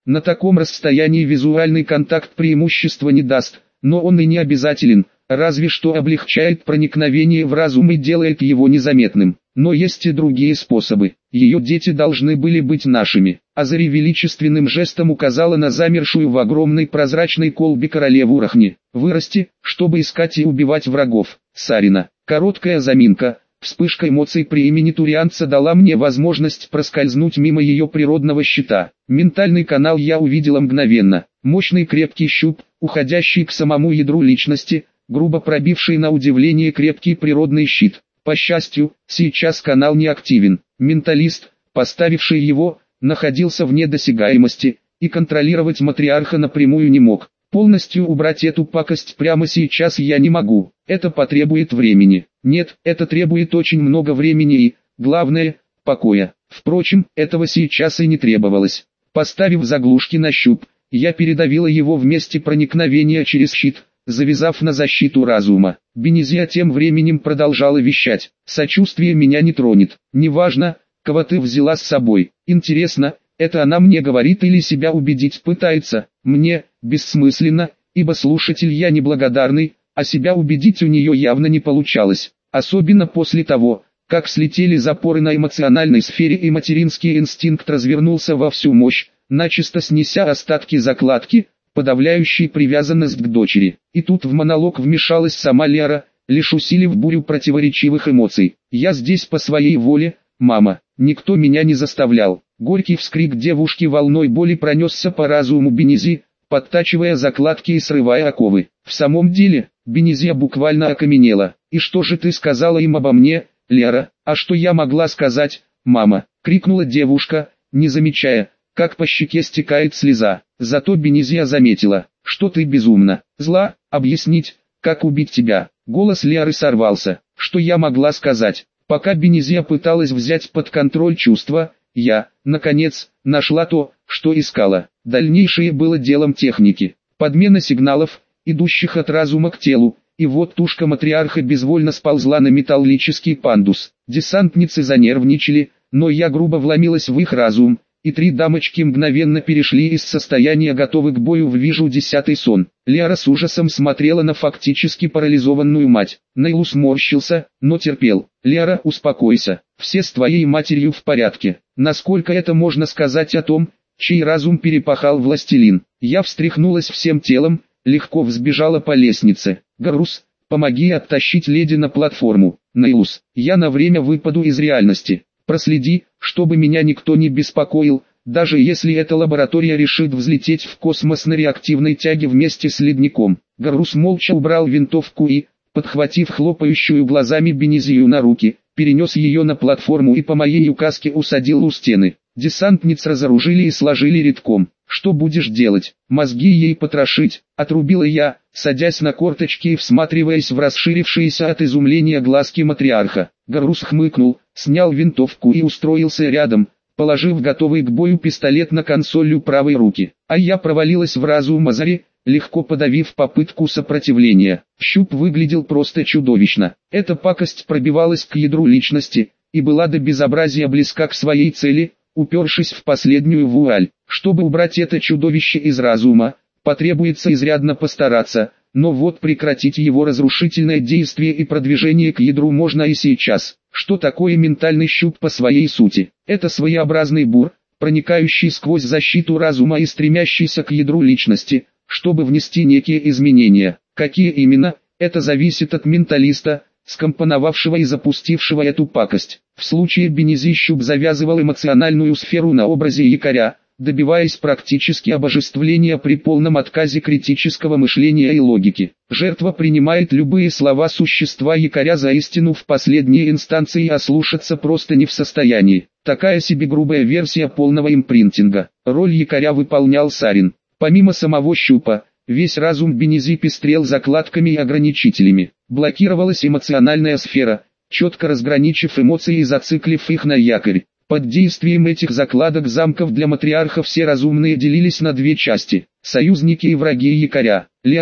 На таком расстоянии визуальный контакт преимущества не даст, но он и не обязателен, разве что облегчает проникновение в разум и делает его незаметным. Но есть и другие способы. Ее дети должны были быть нашими. Азари величественным жестом указала на замершую в огромной прозрачной колбе королеву Рахни. Вырасти, чтобы искать и убивать врагов. Сарина. Короткая заминка. Вспышка эмоций при имени Турианца дала мне возможность проскользнуть мимо ее природного щита. Ментальный канал я увидела мгновенно. Мощный крепкий щуп, уходящий к самому ядру личности, грубо пробивший на удивление крепкий природный щит. По счастью, сейчас канал не активен. Менталист, поставивший его, находился вне досягаемости, и контролировать матриарха напрямую не мог. Полностью убрать эту пакость прямо сейчас я не могу. Это потребует времени. Нет, это требует очень много времени и, главное, покоя. Впрочем, этого сейчас и не требовалось. Поставив заглушки на щуп, я передавила его в месте проникновения через щит, завязав на защиту разума. Бенезия тем временем продолжала вещать. Сочувствие меня не тронет. Неважно, кого ты взяла с собой. Интересно, это она мне говорит или себя убедить пытается? Мне, бессмысленно, ибо слушатель я неблагодарный, а себя убедить у нее явно не получалось. Особенно после того, как слетели запоры на эмоциональной сфере и материнский инстинкт развернулся во всю мощь, начисто снеся остатки закладки, подавляющей привязанность к дочери. И тут в монолог вмешалась сама Лера, лишь усилив бурю противоречивых эмоций. «Я здесь по своей воле, мама, никто меня не заставлял». Горький вскрик девушки волной боли пронесся по разуму Бенези, подтачивая закладки и срывая оковы. В самом деле, Бенезия буквально окаменела. «И что же ты сказала им обо мне, Лера?» «А что я могла сказать, мама?» — крикнула девушка, не замечая, как по щеке стекает слеза. Зато Бенезия заметила, что ты безумно зла, объяснить, как убить тебя. Голос Леры сорвался. Что я могла сказать? Пока Бенезия пыталась взять под контроль чувства, я, наконец, нашла то, что искала. Дальнейшее было делом техники. Подмена сигналов, идущих от разума к телу, и вот тушка матриарха безвольно сползла на металлический пандус. Десантницы занервничали, но я грубо вломилась в их разум, и три дамочки мгновенно перешли из состояния готовы к бою в «Вижу десятый сон». Лера с ужасом смотрела на фактически парализованную мать. Нейлу сморщился, но терпел. «Лера, успокойся, все с твоей матерью в порядке». Насколько это можно сказать о том, чей разум перепахал властелин? Я встряхнулась всем телом, легко взбежала по лестнице. «Гарус, помоги оттащить леди на платформу». «Нейлус, я на время выпаду из реальности. Проследи, чтобы меня никто не беспокоил, даже если эта лаборатория решит взлететь в космос на реактивной тяге вместе с ледником». Гарус молча убрал винтовку и, подхватив хлопающую глазами Бенезию на руки, перенес ее на платформу и по моей указке усадил у стены. Десантниц разоружили и сложили рядком. «Что будешь делать? Мозги ей потрошить?» — отрубила я, садясь на корточки и всматриваясь в расширившиеся от изумления глазки матриарха. Гарус хмыкнул, снял винтовку и устроился рядом, положив готовый к бою пистолет на консоль правой руки. А я провалилась в разум Азари, легко подавив попытку сопротивления. Щуп выглядел просто чудовищно. Эта пакость пробивалась к ядру личности, и была до безобразия близка к своей цели, упершись в последнюю вуаль. Чтобы убрать это чудовище из разума, потребуется изрядно постараться, но вот прекратить его разрушительное действие и продвижение к ядру можно и сейчас. Что такое ментальный щуп по своей сути? Это своеобразный бур, проникающий сквозь защиту разума и стремящийся к ядру личности, чтобы внести некие изменения. Какие именно, это зависит от менталиста, скомпоновавшего и запустившего эту пакость. В случае Бенези щуп завязывал эмоциональную сферу на образе якоря, добиваясь практически обожествления при полном отказе критического мышления и логики. Жертва принимает любые слова существа якоря за истину в последней инстанции, а слушаться просто не в состоянии. Такая себе грубая версия полного импринтинга. Роль якоря выполнял Сарин. Помимо самого щупа, весь разум Бенези пестрел закладками и ограничителями. Блокировалась эмоциональная сфера, четко разграничив эмоции и зациклив их на якорь. Под действием этих закладок замков для матриарха все разумные делились на две части – союзники и враги якоря. Лера,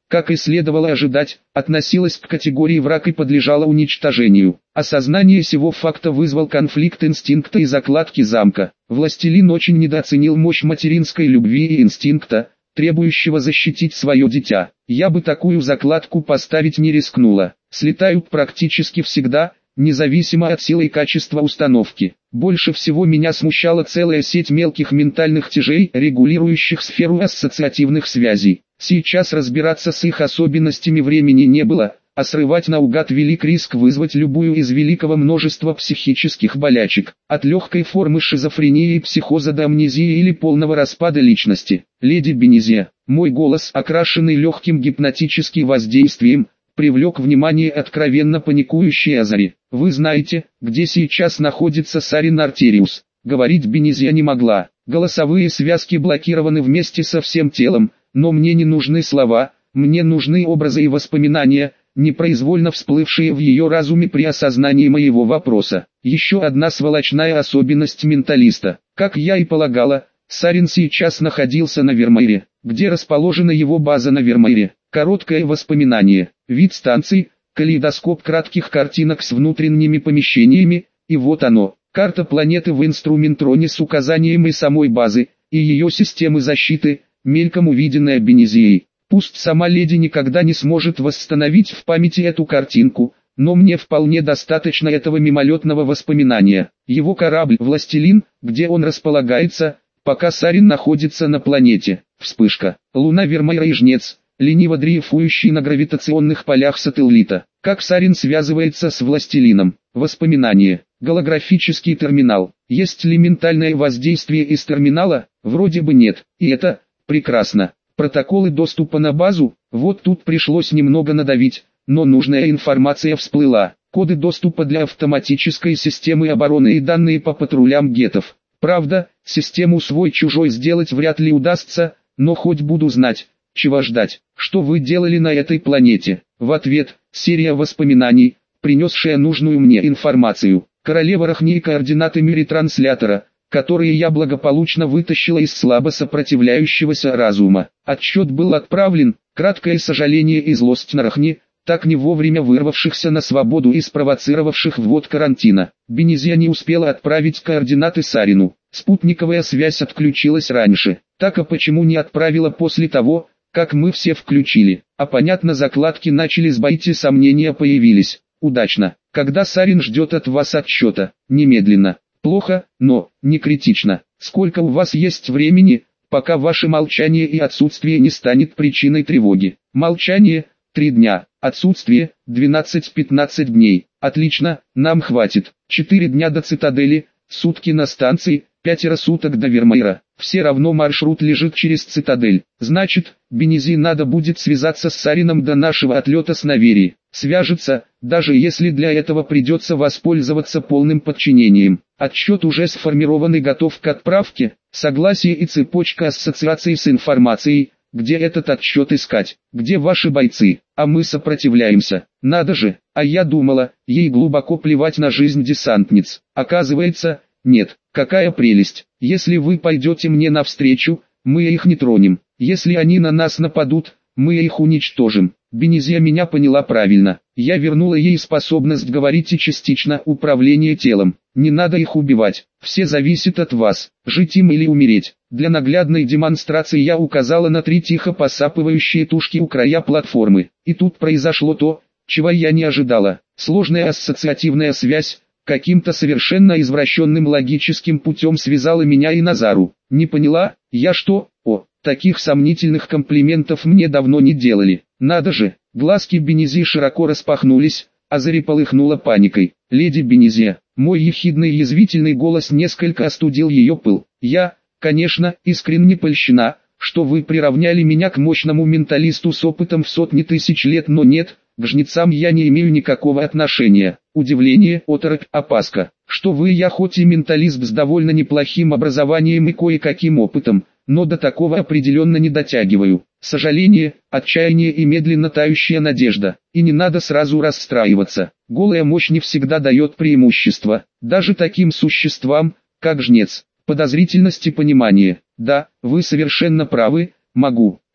как и следовало ожидать, относилась к категории враг и подлежала уничтожению. Осознание сего факта вызвал конфликт инстинкта и закладки замка. Властелин очень недооценил мощь материнской любви и инстинкта, требующего защитить свое дитя. Я бы такую закладку поставить не рискнула. Слетают практически всегда, независимо от силы и качества установки. Больше всего меня смущала целая сеть мелких ментальных тяжей, регулирующих сферу ассоциативных связей. Сейчас разбираться с их особенностями времени не было, а срывать наугад велик риск вызвать любую из великого множества психических болячек, от легкой формы шизофрении и психоза до амнезии или полного распада личности. Леди Бенезия, мой голос, окрашенный легким гипнотическим воздействием, привлек внимание откровенно паникующей Азари. Вы знаете, где сейчас находится Сарин Артериус? Говорить Бенезия не могла. Голосовые связки блокированы вместе со всем телом, но мне не нужны слова, мне нужны образы и воспоминания, непроизвольно всплывшие в ее разуме при осознании моего вопроса. Еще одна сволочная особенность менталиста. Как я и полагала, Сарин сейчас находился на Вермейре. Где расположена его база на Вермейре? Короткое воспоминание. Вид станции, калейдоскоп кратких картинок с внутренними помещениями, и вот оно. Карта планеты в инструментроне с указанием и самой базы, и ее системы защиты, мельком увиденная Бенезией. Пусть сама леди никогда не сможет восстановить в памяти эту картинку, но мне вполне достаточно этого мимолетного воспоминания. Его корабль «Властелин», где он располагается, пока Сарин находится на планете. Вспышка. Луна Вермейра и Жнец, лениво дрейфующий на гравитационных полях сателлита. Как Сарин связывается с Властелином? Воспоминание. Голографический терминал. Есть ли ментальное воздействие из терминала? Вроде бы нет. И это прекрасно. Протоколы доступа на базу, вот тут пришлось немного надавить, но нужная информация всплыла. Коды доступа для автоматической системы обороны и данные по патрулям гетов. Правда, систему свой-чужой сделать вряд ли удастся, но хоть буду знать, чего ждать. Что вы делали на этой планете? В ответ, серия воспоминаний, принесшая нужную мне информацию. Королева Рахни и координаты ретранслятора, которые я благополучно вытащила из слабо сопротивляющегося разума. Отчет был отправлен, краткое сожаление и злость на Рахни, так не вовремя вырвавшихся на свободу и спровоцировавших ввод карантина. Бенезия не успела отправить координаты Сарину. Спутниковая связь отключилась раньше. Так, а почему не отправила после того, как мы все включили? А понятно, закладки начали сбоить и сомнения появились. Удачно. Когда Сарин ждет от вас отчета? Немедленно. Плохо, но не критично. Сколько у вас есть времени, пока ваше молчание и отсутствие не станет причиной тревоги? Молчание – 3 дня, отсутствие – 12-15 дней. Отлично, нам хватит. 4 дня до цитадели, сутки на станции, 5 суток до Вермейра. Все равно маршрут лежит через цитадель. Значит, Бенези надо будет связаться с Сарином до нашего отлета с Наверии. Свяжется, даже если для этого придется воспользоваться полным подчинением. Отчет уже сформирован и готов к отправке. Согласие и цепочка ассоциаций с информацией. Где этот отчет искать? Где ваши бойцы? А мы сопротивляемся. Надо же, а я думала, ей глубоко плевать на жизнь десантниц. Оказывается, нет. Какая прелесть. Если вы пойдете мне навстречу, мы их не тронем. Если они на нас нападут, мы их уничтожим. Бенезия меня поняла правильно. Я вернула ей способность говорить и частично управление телом. Не надо их убивать. Все зависит от вас, жить им или умереть. Для наглядной демонстрации я указала на 3 тихо посапывающие тушки у края платформы. И тут произошло то, чего я не ожидала. Сложная ассоциативная связь каким-то совершенно извращенным логическим путем связала меня и Назару. Не поняла, я что? О, таких сомнительных комплиментов мне давно не делали. Надо же, глазки Бенези широко распахнулись, Азари полыхнула паникой. Леди Бенезия, мой ехидный язвительный голос несколько остудил ее пыл. Я, конечно, искренне польщена, что вы приравняли меня к мощному менталисту с опытом в сотни тысяч лет, но нет, к жнецам я не имею никакого отношения. Удивление, оторопь, опаска. Что вы, я хоть и менталист с довольно неплохим образованием и кое-каким опытом, но до такого определенно не дотягиваю. Сожаление, отчаяние и медленно тающая надежда. И не надо сразу расстраиваться. Голая мощь не всегда дает преимущество, даже таким существам, как жнец. Подозрительность и понимание. Да, вы совершенно правы, могу.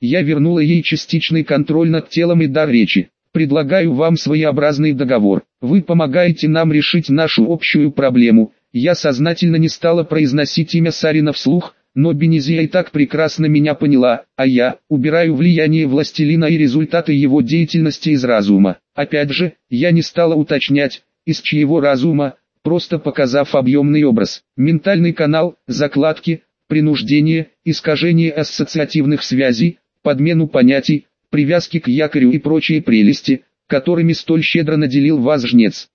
Я вернула ей частичный контроль над телом и дар речи. Предлагаю вам своеобразный договор. Вы помогаете нам решить нашу общую проблему. Я сознательно не стала произносить имя Сарина вслух, но Бенезия и так прекрасно меня поняла, а я убираю влияние властелина и результаты его деятельности из разума. Опять же, я не стала уточнять, из чьего разума, просто показав объемный образ. Ментальный канал, закладки, принуждение, искажение ассоциативных связей, подмену понятий, привязки к якорю и прочие прелести, которыми столь щедро наделил вас жнец.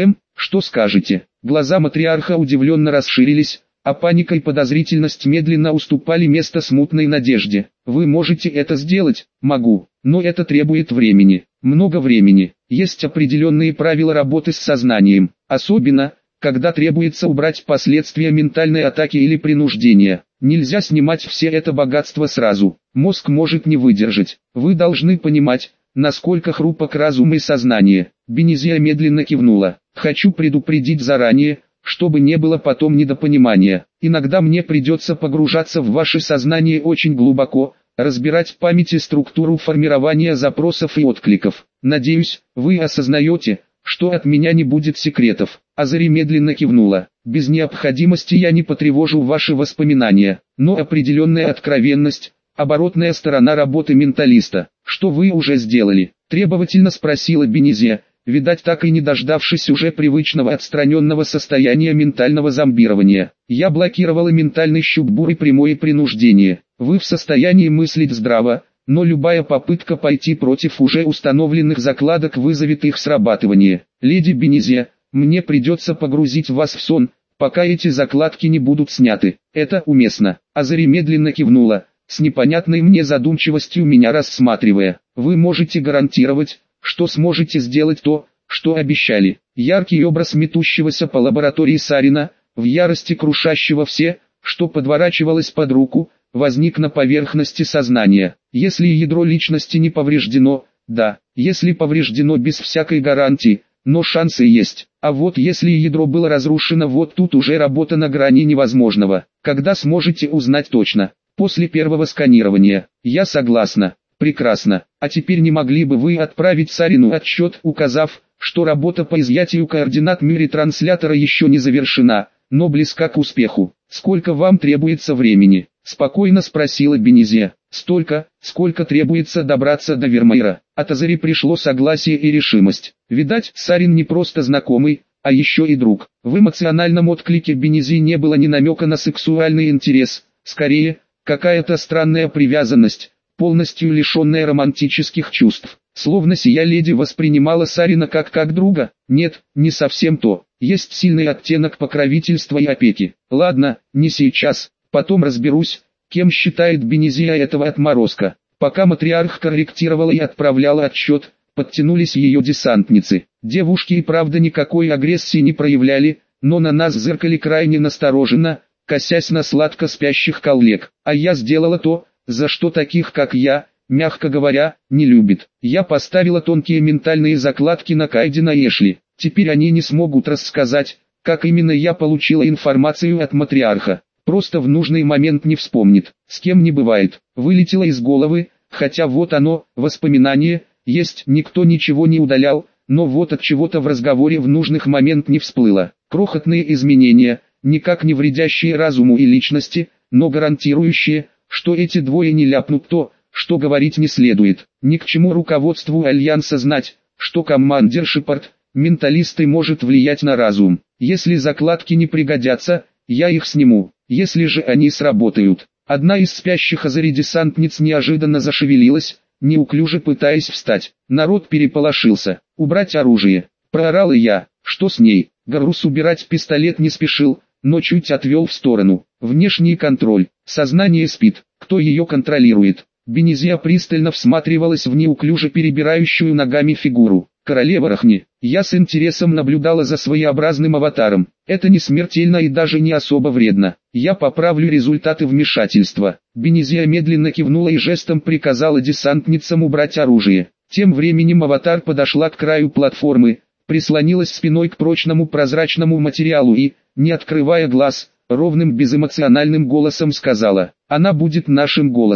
Что скажете? Глаза матриарха удивленно расширились, а паника и подозрительность медленно уступали место смутной надежде. Вы можете это сделать? Могу, но это требует времени. Много времени. Есть определенные правила работы с сознанием, особенно, когда требуется убрать последствия ментальной атаки или принуждения. Нельзя снимать все это богатство сразу. Мозг может не выдержать. Вы должны понимать, насколько хрупок разум и сознание. Бенезия медленно кивнула. Хочу предупредить заранее, чтобы не было потом недопонимания. Иногда мне придется погружаться в ваше сознание очень глубоко, разбирать в памяти структуру формирования запросов и откликов. Надеюсь, вы осознаете, что от меня не будет секретов. Азари медленно кивнула. Без необходимости я не потревожу ваши воспоминания, но определенная откровенность – оборотная сторона работы менталиста. Что вы уже сделали? Требовательно спросила Бенезия, видать так и не дождавшись уже привычного отстраненного состояния ментального зомбирования. Я блокировала ментальный щуп буры прямое принуждение. Вы в состоянии мыслить здраво, но любая попытка пойти против уже установленных закладок вызовет их срабатывание. Леди Бенезия, мне придется погрузить вас в сон, пока эти закладки не будут сняты. Это уместно. Азари медленно кивнула, с непонятной мне задумчивостью меня рассматривая. Вы можете гарантировать, что сможете сделать то, что обещали. Яркий образ метущегося по лаборатории Сарина, в ярости крушащего все, что подворачивалось под руку, возник на поверхности сознания. Если ядро личности не повреждено, да, если повреждено без всякой гарантии, но шансы есть. А вот если ядро было разрушено, вот тут уже работа на грани невозможного. Когда сможете узнать точно? После первого сканирования. Я согласна. Прекрасно. А теперь не могли бы вы отправить Сарину отчет, указав, что работа по изъятию координат мире-транслятора еще не завершена, но близка к успеху. Сколько вам требуется времени? Спокойно спросила Бенезия. Столько, сколько требуется добраться до Вермейра. От Азари пришло согласие и решимость. Видать, Сарин не просто знакомый, а еще и друг. В эмоциональном отклике Бенезии не было ни намека на сексуальный интерес, скорее, какая-то странная привязанность, полностью лишенная романтических чувств. Словно сия леди воспринимала Сарина как друга. Нет, не совсем то. Есть сильный оттенок покровительства и опеки. Ладно, не сейчас, потом разберусь, кем считает Бенезия этого отморозка. Пока матриарх корректировала и отправляла отчет, подтянулись ее десантницы. Девушки и правда никакой агрессии не проявляли, но на нас зыркали крайне настороженно, косясь на сладко спящих коллег. А я сделала то, за что таких как я, мягко говоря, не любит. Я поставила тонкие ментальные закладки на Кайдена и Эшли. Теперь они не смогут рассказать, как именно я получила информацию от матриарха. Просто в нужный момент не вспомнит. С кем не бывает. Вылетело из головы, хотя вот оно, воспоминание, есть, никто ничего не удалял, но вот от чего-то в разговоре в нужных момент не всплыло. Крохотные изменения, никак не вредящие разуму и личности, но гарантирующие, что эти двое не ляпнут то, что говорить не следует. Ни к чему руководству Альянса знать, что командир Шепард, менталист и может влиять на разум. Если закладки не пригодятся, я их сниму. Если же они сработают. Одна из спящих Азари-десантниц неожиданно зашевелилась, неуклюже пытаясь встать. Народ переполошился. «Убрать оружие!» Проорал и я. «Что с ней?» Гаррус убирать пистолет не спешил, но чуть отвел в сторону. Внешний контроль. Сознание спит. Кто ее контролирует? Бенезия пристально всматривалась в неуклюже перебирающую ногами фигуру. Королева Рахни. Я с интересом наблюдала за своеобразным аватаром. Это не смертельно и даже не особо вредно. Я поправлю результаты вмешательства. Бенезия медленно кивнула и жестом приказала десантницам убрать оружие. Тем временем аватар подошла к краю платформы, прислонилась спиной к прочному прозрачному материалу и, не открывая глаз, ровным безэмоциональным голосом сказала: «Она будет нашим голосом».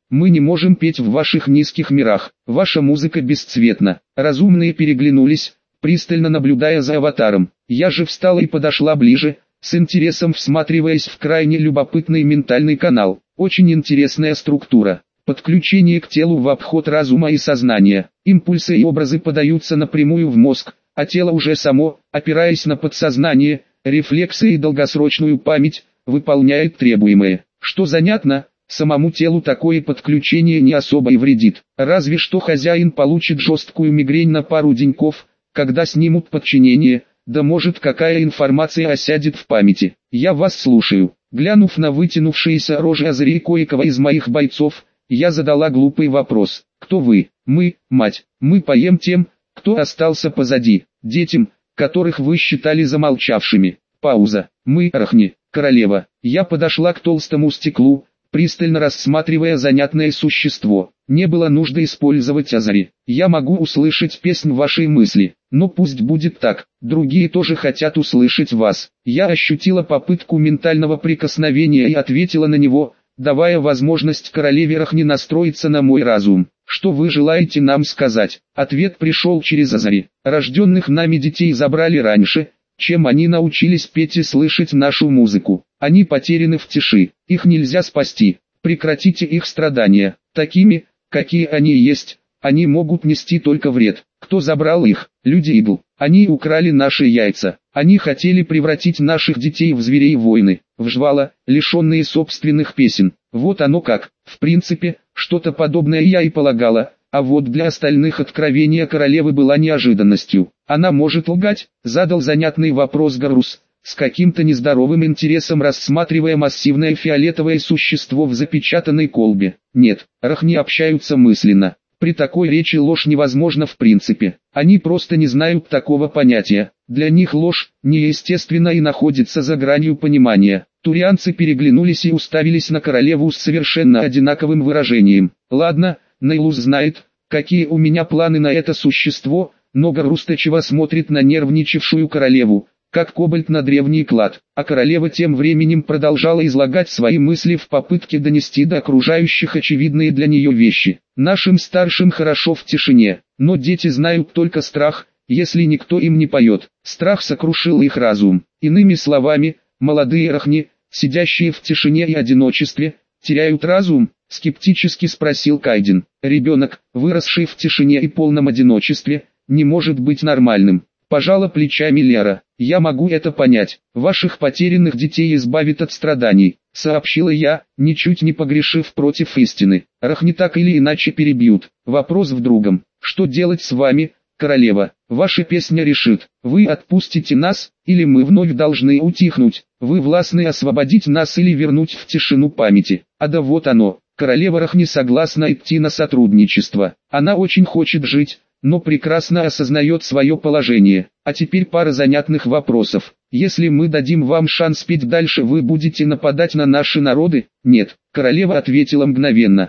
Мы не можем петь в ваших низких мирах. Ваша музыка бесцветна. Разумные переглянулись, пристально наблюдая за аватаром. Я же встала и подошла ближе, с интересом всматриваясь в крайне любопытный ментальный канал. Очень интересная структура. Подключение к телу в обход разума и сознания. Импульсы и образы подаются напрямую в мозг, а тело уже само, опираясь на подсознание, рефлексы и долгосрочную память, выполняет требуемое. Что занятно, самому телу такое подключение не особо и вредит. Разве что хозяин получит жесткую мигрень на пару деньков, когда снимут подчинение, да может какая информация осядет в памяти. Я вас слушаю. Глянув на вытянувшиеся рожи Азари и кое-кого из моих бойцов, я задала глупый вопрос. Кто вы? Мы, мать. Мы поем тем, кто остался позади. Детям, которых вы считали замолчавшими. Пауза. Мы, Рахни, королева. Я подошла к толстому стеклу, пристально рассматривая занятное существо. Не было нужды использовать Азари. Я могу услышать песнь вашей мысли, но пусть будет так. Другие тоже хотят услышать вас. Я ощутила попытку ментального прикосновения и ответила на него, давая возможность королеве Рахни настроиться на мой разум. Что вы желаете нам сказать? Ответ пришел через Азари. Рожденных нами детей забрали раньше, чем они научились петь и слышать нашу музыку. Они потеряны в тиши. Их нельзя спасти. Прекратите их страдания. Такими, какие они есть, они могут нести только вред. Кто забрал их? Люди-идол. Они украли наши яйца. Они хотели превратить наших детей в зверей-войны, в жвала, лишенные собственных песен. Вот оно как. В принципе, что-то подобное я и полагала, а вот для остальных откровение королевы была неожиданностью. Она может лгать? Задал занятный вопрос Гарус, с каким-то нездоровым интересом рассматривая массивное фиолетовое существо в запечатанной колбе. Нет, Рахни общаются мысленно. При такой речи ложь невозможна в принципе. Они просто не знают такого понятия. Для них ложь неестественна и находится за гранью понимания. Турианцы переглянулись и уставились на королеву с совершенно одинаковым выражением. Ладно, Нейлус знает, какие у меня планы на это существо, но Гарустачева смотрит на нервничавшую королеву, как кобальт на древний клад, а королева тем временем продолжала излагать свои мысли в попытке донести до окружающих очевидные для нее вещи. Нашим старшим хорошо в тишине, но дети знают только страх, если никто им не поет. Страх сокрушил их разум. Иными словами, молодые Рахни, сидящие в тишине и одиночестве, теряют разум? Скептически спросил Кайден. Ребенок, выросший в тишине и полном одиночестве, не может быть нормальным. Пожала плечами Лера. Я могу это понять. Ваших потерянных детей избавит от страданий, сообщила я, ничуть не погрешив против истины. Рахни так или иначе перебьют. Вопрос в другом. Что делать с вами, королева? Ваша песня решит. Вы отпустите нас, или мы вновь должны утихнуть. Вы властны освободить нас или вернуть в тишину памяти. А да вот оно. Королева Рахни согласна идти на сотрудничество. Она очень хочет жить, но прекрасно осознает свое положение. А теперь пара занятных вопросов. Если мы дадим вам шанс петь дальше, вы будете нападать на наши народы? Нет, королева ответила мгновенно.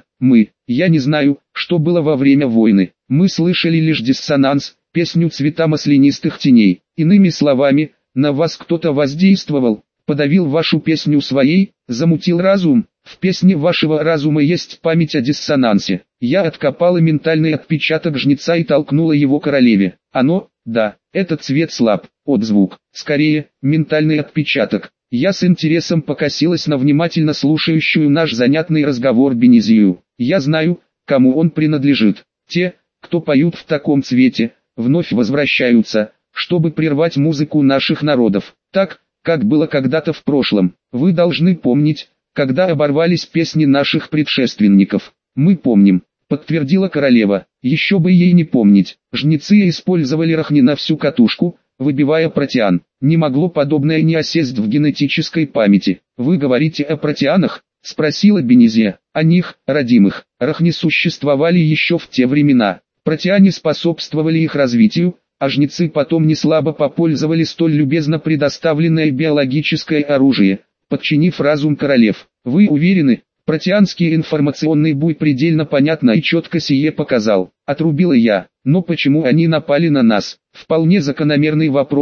Я не знаю, что было во время войны. Мы слышали лишь диссонанс, песню цвета маслянистых теней. Иными словами, на вас кто-то воздействовал, подавил вашу песню своей, замутил разум. В песне вашего разума есть память о диссонансе. Я откопала ментальный отпечаток жнеца и толкнула его королеве. Да, этот цвет слаб, отзвук. Скорее, ментальный отпечаток. Я с интересом покосилась на внимательно слушающую наш занятный разговор Бенизию. Я знаю, кому он принадлежит. Те, кто поют в таком цвете, вновь возвращаются, чтобы прервать музыку наших народов. Так, как было когда-то в прошлом. Вы должны помнить, когда оборвались песни наших предшественников. Мы помним, подтвердила королева. Еще бы ей не помнить. Жнецы использовали Рахни на всю катушку, выбивая протеан. Не могло подобное не осесть в генетической памяти. Вы говорите о протеанах? Спросила Бенизия. О них, родимых. Рахни существовали еще в те времена. Протеане способствовали их развитию, а жнецы потом неслабо попользовали столь любезно предоставленное биологическое оружие, подчинив разум королев. Вы уверены? Протеанский информационный буй предельно понятно и четко сие показал. Отрубила я. Но почему они напали на нас? Вполне закономерный вопрос,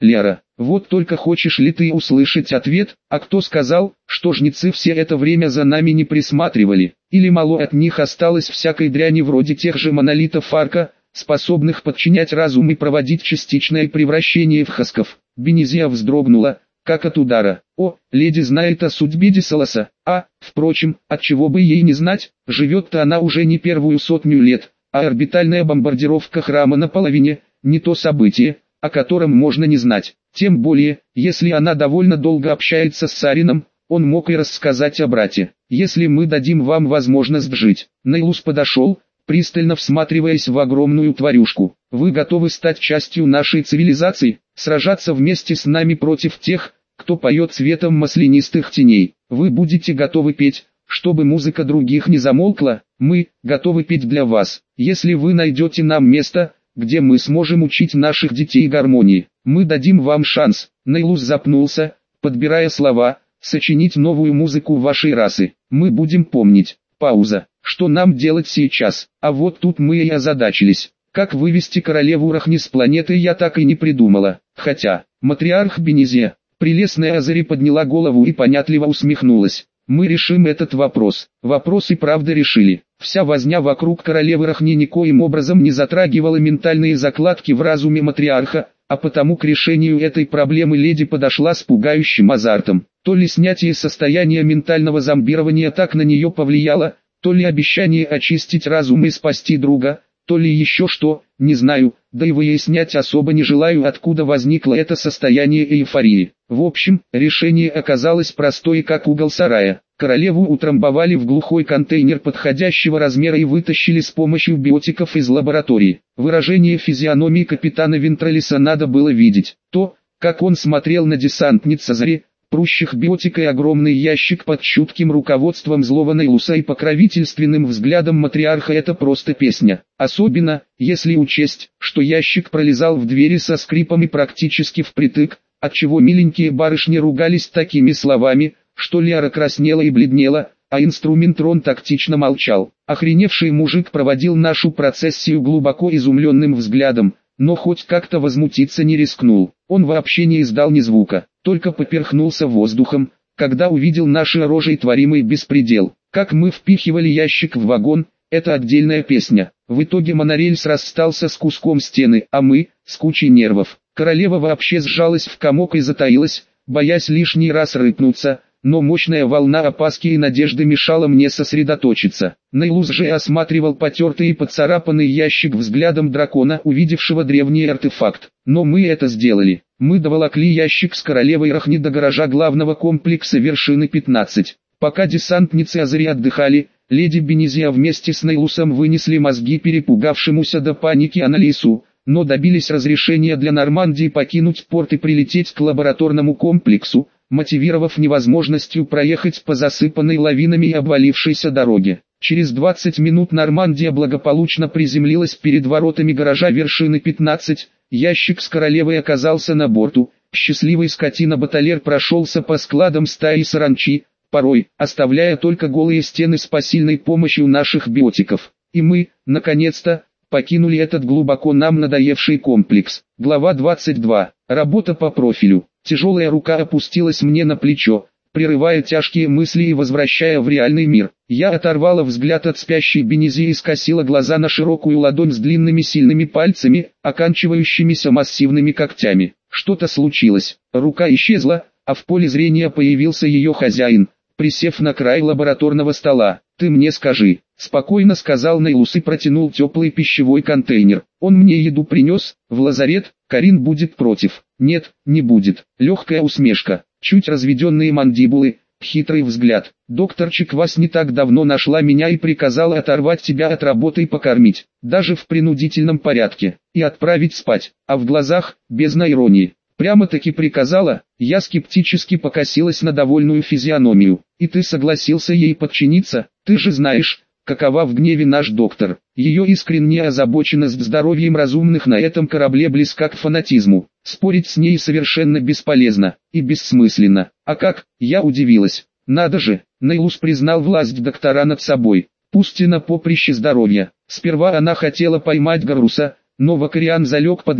Лера, вот только хочешь ли ты услышать ответ, а кто сказал, что жнецы все это время за нами не присматривали, или мало от них осталось всякой дряни вроде тех же монолитов Арка, способных подчинять разум и проводить частичное превращение в хасков. Бенезия вздрогнула, как от удара. О, леди знает о судьбе Десалоса, впрочем, отчего бы ей не знать, живет-то она уже не первую сотню лет, а орбитальная бомбардировка храма на половине, не то событие, о котором можно не знать. Тем более, если она довольно долго общается с Сарином, он мог и рассказать о брате. Если мы дадим вам возможность жить. Нейлус подошел, пристально всматриваясь в огромную тварюшку. Вы готовы стать частью нашей цивилизации, сражаться вместе с нами против тех, кто поет цветом маслянистых теней. Вы будете готовы петь, чтобы музыка других не замолкла. Мы готовы петь для вас. Если вы найдете нам место, где мы сможем учить наших детей гармонии, мы дадим вам шанс. Нейлус запнулся, подбирая слова, сочинить новую музыку вашей расы. Мы будем помнить. Пауза. Что нам делать сейчас? А вот тут мы и озадачились. Как вывести королеву Рахни с планеты, я так и не придумала. Хотя, матриарх Бенезия, прелестная Азари подняла голову и понятливо усмехнулась. Мы решим этот вопрос. Вопрос и правда решили. Вся возня вокруг королевы Рахни никоим образом не затрагивала ментальные закладки в разуме матриарха, а потому к решению этой проблемы леди подошла с пугающим азартом. То ли снятие состояния ментального зомбирования так на нее повлияло, то ли обещание очистить разум и спасти друга, то ли еще что, не знаю, да и выяснять особо не желаю, откуда возникло это состояние эйфории. В общем, решение оказалось простое, как угол сарая. Королеву утрамбовали в глухой контейнер подходящего размера и вытащили с помощью биотиков из лаборатории. Выражение физиономии капитана Вентралиса надо было видеть. То, как он смотрел на десантниц Азари, прущих биотикой огромный ящик под чутким руководством злого Нейлуса и покровительственным взглядом матриарха, это просто песня. Особенно, если учесть, что ящик пролезал в двери со скрипом и практически впритык, отчего миленькие барышни ругались такими словами, что Лера краснела и бледнела, а инструментрон тактично молчал. Охреневший мужик проводил нашу процессию глубоко изумленным взглядом, но хоть как-то возмутиться не рискнул. Он вообще не издал ни звука, только поперхнулся воздухом, когда увидел наши рожей творимый беспредел. Как мы впихивали ящик в вагон, это отдельная песня. В итоге монорельс расстался с куском стены, а мы, с кучей нервов. Королева вообще сжалась в комок и затаилась, боясь лишний раз рыпнуться, но мощная волна опаски и надежды мешала мне сосредоточиться. Нейлус же осматривал потертый и поцарапанный ящик взглядом дракона, увидевшего древний артефакт. Но мы это сделали. Мы доволокли ящик с королевой Рахни до гаража главного комплекса вершины 15. Пока десантницы Азари отдыхали, леди Бенезия вместе с Нейлусом вынесли мозги перепугавшемуся до паники Аналису, но добились разрешения для Нормандии покинуть порт и прилететь к лабораторному комплексу, мотивировав невозможностью проехать по засыпанной лавинами и обвалившейся дороге. Через 20 минут Нормандия благополучно приземлилась перед воротами гаража вершины 15, ящик с королевой оказался на борту, счастливый скотина-баталер прошелся по складам стаи саранчи, порой, оставляя только голые стены с посильной помощью наших биотиков. И мы, наконец-то, покинули этот глубоко нам надоевший комплекс. Глава 22. Работа по профилю. Тяжелая рука опустилась мне на плечо, прерывая тяжкие мысли и возвращая в реальный мир. Я оторвала взгляд от спящей Бенезии и скосила глаза на широкую ладонь с длинными сильными пальцами, оканчивающимися массивными когтями. Что-то случилось. Рука исчезла, а в поле зрения появился ее хозяин, присев на край лабораторного стола. «Ты мне скажи», — спокойно сказал Нейлус и протянул теплый пищевой контейнер. «Он мне еду принес, в лазарет, Карин будет против». «Нет, не будет». Легкая усмешка, чуть разведенные мандибулы, хитрый взгляд. «Докторчик Вас не так давно нашла меня и приказала оторвать тебя от работы и покормить, даже в принудительном порядке, и отправить спать». А в глазах, бездна иронии. «Прямо-таки приказала?» Я скептически покосилась на довольную физиономию. «И ты согласился ей подчиниться? Ты же знаешь, какова в гневе наш доктор. Ее искренняя озабоченность здоровьем разумных на этом корабле близка к фанатизму. Спорить с ней совершенно бесполезно и бессмысленно». «А как?» Я удивилась. «Надо же!» Нейлус признал власть доктора над собой, пусть и на поприще здоровья. Сперва она хотела поймать Гаруса, но Вакариан залег под мака,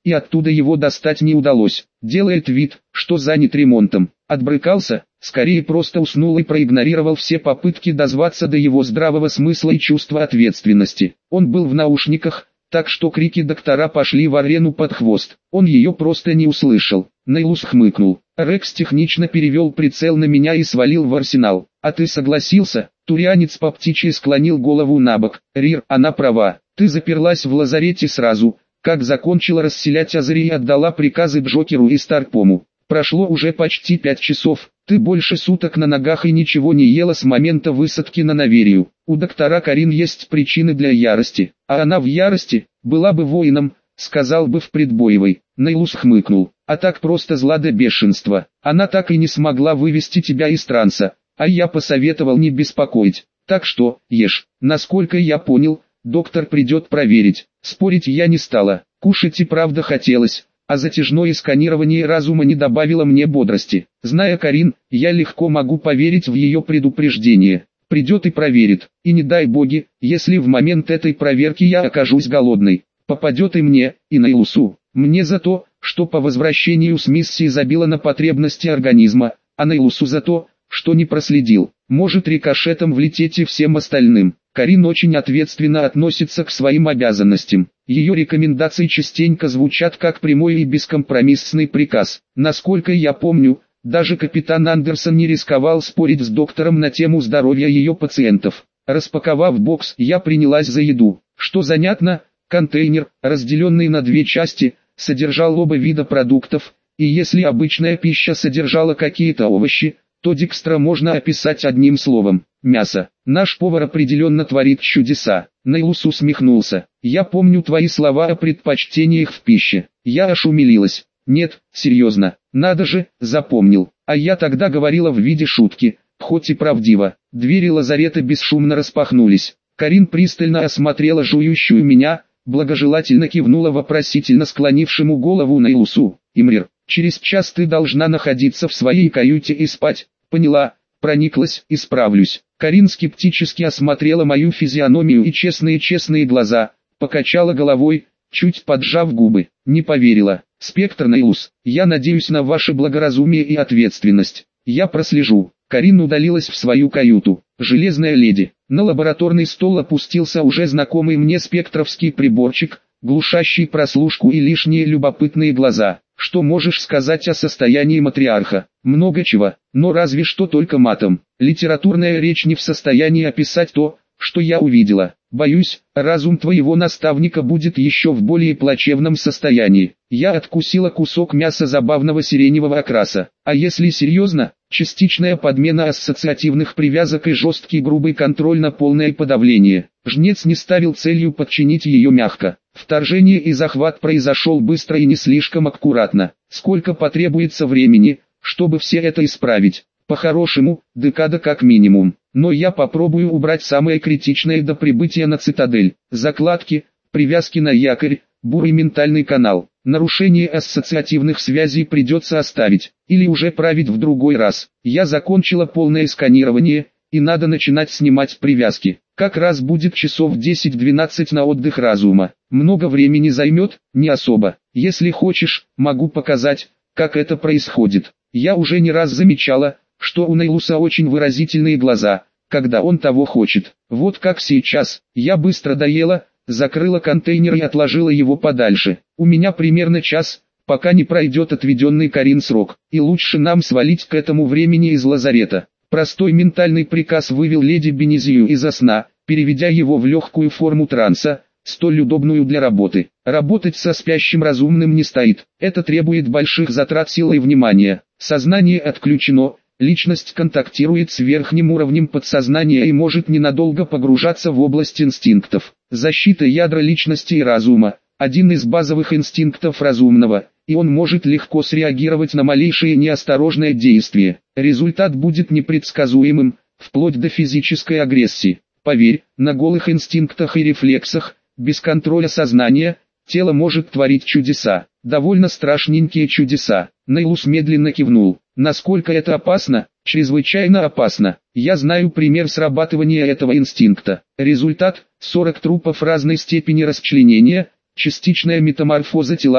и оттуда его достать не удалось. Делает вид, что занят ремонтом. Отбрыкался, скорее просто уснул и проигнорировал все попытки дозваться до его здравого смысла и чувства ответственности. Он был в наушниках, так что крики доктора пошли в арену под хвост. Он ее просто не услышал. Нейлус хмыкнул. Рекс технично перевел прицел на меня и свалил в арсенал. А ты согласился? Турианец по птичьи склонил голову набок. Рир, она права. Ты заперлась в лазарете сразу, как закончила расселять Азри и отдала приказы Джокеру и Старпому. Прошло уже почти 5 часов, ты больше суток на ногах и ничего не ела с момента высадки на Наверию. У доктора Карин есть причины для ярости, а она в ярости, была бы воином, сказал бы в предбоевой. Нейлус хмыкнул, а так просто зла до бешенства. Она так и не смогла вывести тебя из транса, а я посоветовал не беспокоить. Так что, ешь. Насколько я понял, доктор придет проверить. Спорить я не стала, кушать и правда хотелось. А затяжное сканирование разума не добавило мне бодрости. Зная Карин, я легко могу поверить в ее предупреждение. Придет и проверит. И не дай боги, если в момент этой проверки я окажусь голодной. Попадет и мне, и Нейлусу. Мне за то, что по возвращению с миссии забила на потребности организма, а Нейлусу за то, что не проследил. Может рикошетом влететь и всем остальным. Карин очень ответственно относится к своим обязанностям. Ее рекомендации частенько звучат как прямой и бескомпромиссный приказ. Насколько я помню, даже капитан Андерсон не рисковал спорить с доктором на тему здоровья ее пациентов. Распаковав бокс, я принялась за еду. Что занятно, контейнер, разделенный на две части, содержал оба вида продуктов, и если обычная пища содержала какие-то овощи, то Дикстра можно описать одним словом – мясо. Наш повар определенно творит чудеса. Нейлус усмехнулся. Я помню твои слова о предпочтениях в пище. Я аж умилилась. Нет, серьезно, надо же, запомнил. А я тогда говорила в виде шутки, хоть и правдиво. Двери лазарета бесшумно распахнулись. Карин пристально осмотрела жующую меня, благожелательно кивнула вопросительно склонившему голову Нейлусу. Имрир, через час ты должна находиться в своей каюте и спать. Поняла, прониклась, исправлюсь. Карин скептически осмотрела мою физиономию и честные глаза, покачала головой, чуть поджав губы. Не поверила. Спектр Нейлус, я надеюсь на ваше благоразумие и ответственность. Я прослежу. Карин удалилась в свою каюту. Железная леди. На лабораторный стол опустился уже знакомый мне спектровский приборчик, глушащий прослушку и лишние любопытные глаза. Что можешь сказать о состоянии матриарха? Много чего, но разве что только матом. Литературная речь не в состоянии описать то, что я увидела. Боюсь, разум твоего наставника будет еще в более плачевном состоянии. Я откусила кусок мяса забавного сиреневого окраса. А если серьезно, частичная подмена ассоциативных привязок и жесткий грубый контроль на полное подавление. Жнец не ставил целью подчинить ее мягко. Вторжение и захват произошел быстро и не слишком аккуратно. Сколько потребуется времени, чтобы все это исправить? По-хорошему, декада как минимум. Но я попробую убрать самое критичное до прибытия на цитадель. Закладки, привязки на якорь, бурый ментальный канал. Нарушение ассоциативных связей придется оставить, или уже править в другой раз. Я закончила полное сканирование, и надо начинать снимать привязки. Как раз будет часов 10-12 на отдых разума. Много времени займет? Не особо. Если хочешь, могу показать, как это происходит. Я уже не раз замечала, что у Нейлуса очень выразительные глаза, когда он того хочет. Вот как сейчас. Я быстро доела, закрыла контейнер и отложила его подальше. У меня примерно час, пока не пройдет отведенный Карин срок. И лучше нам свалить к этому времени из лазарета. Простой ментальный приказ вывел леди Бенезию из сна, переведя его в легкую форму транса, столь удобную для работы. Работать со спящим разумным не стоит. Это требует больших затрат сил и внимания. Сознание отключено. Личность контактирует с верхним уровнем подсознания и может ненадолго погружаться в область инстинктов. Защита ядра личности и разума – один из базовых инстинктов разумного, и он может легко среагировать на малейшее неосторожное действие. Результат будет непредсказуемым, вплоть до физической агрессии. Поверь, на голых инстинктах и рефлексах, без контроля сознания, тело может творить чудеса. Довольно страшненькие чудеса. Нейлус медленно кивнул. Насколько это опасно? Чрезвычайно опасно. Я знаю пример срабатывания этого инстинкта. Результат – 40 трупов разной степени расчленения, частичная метаморфоза тела,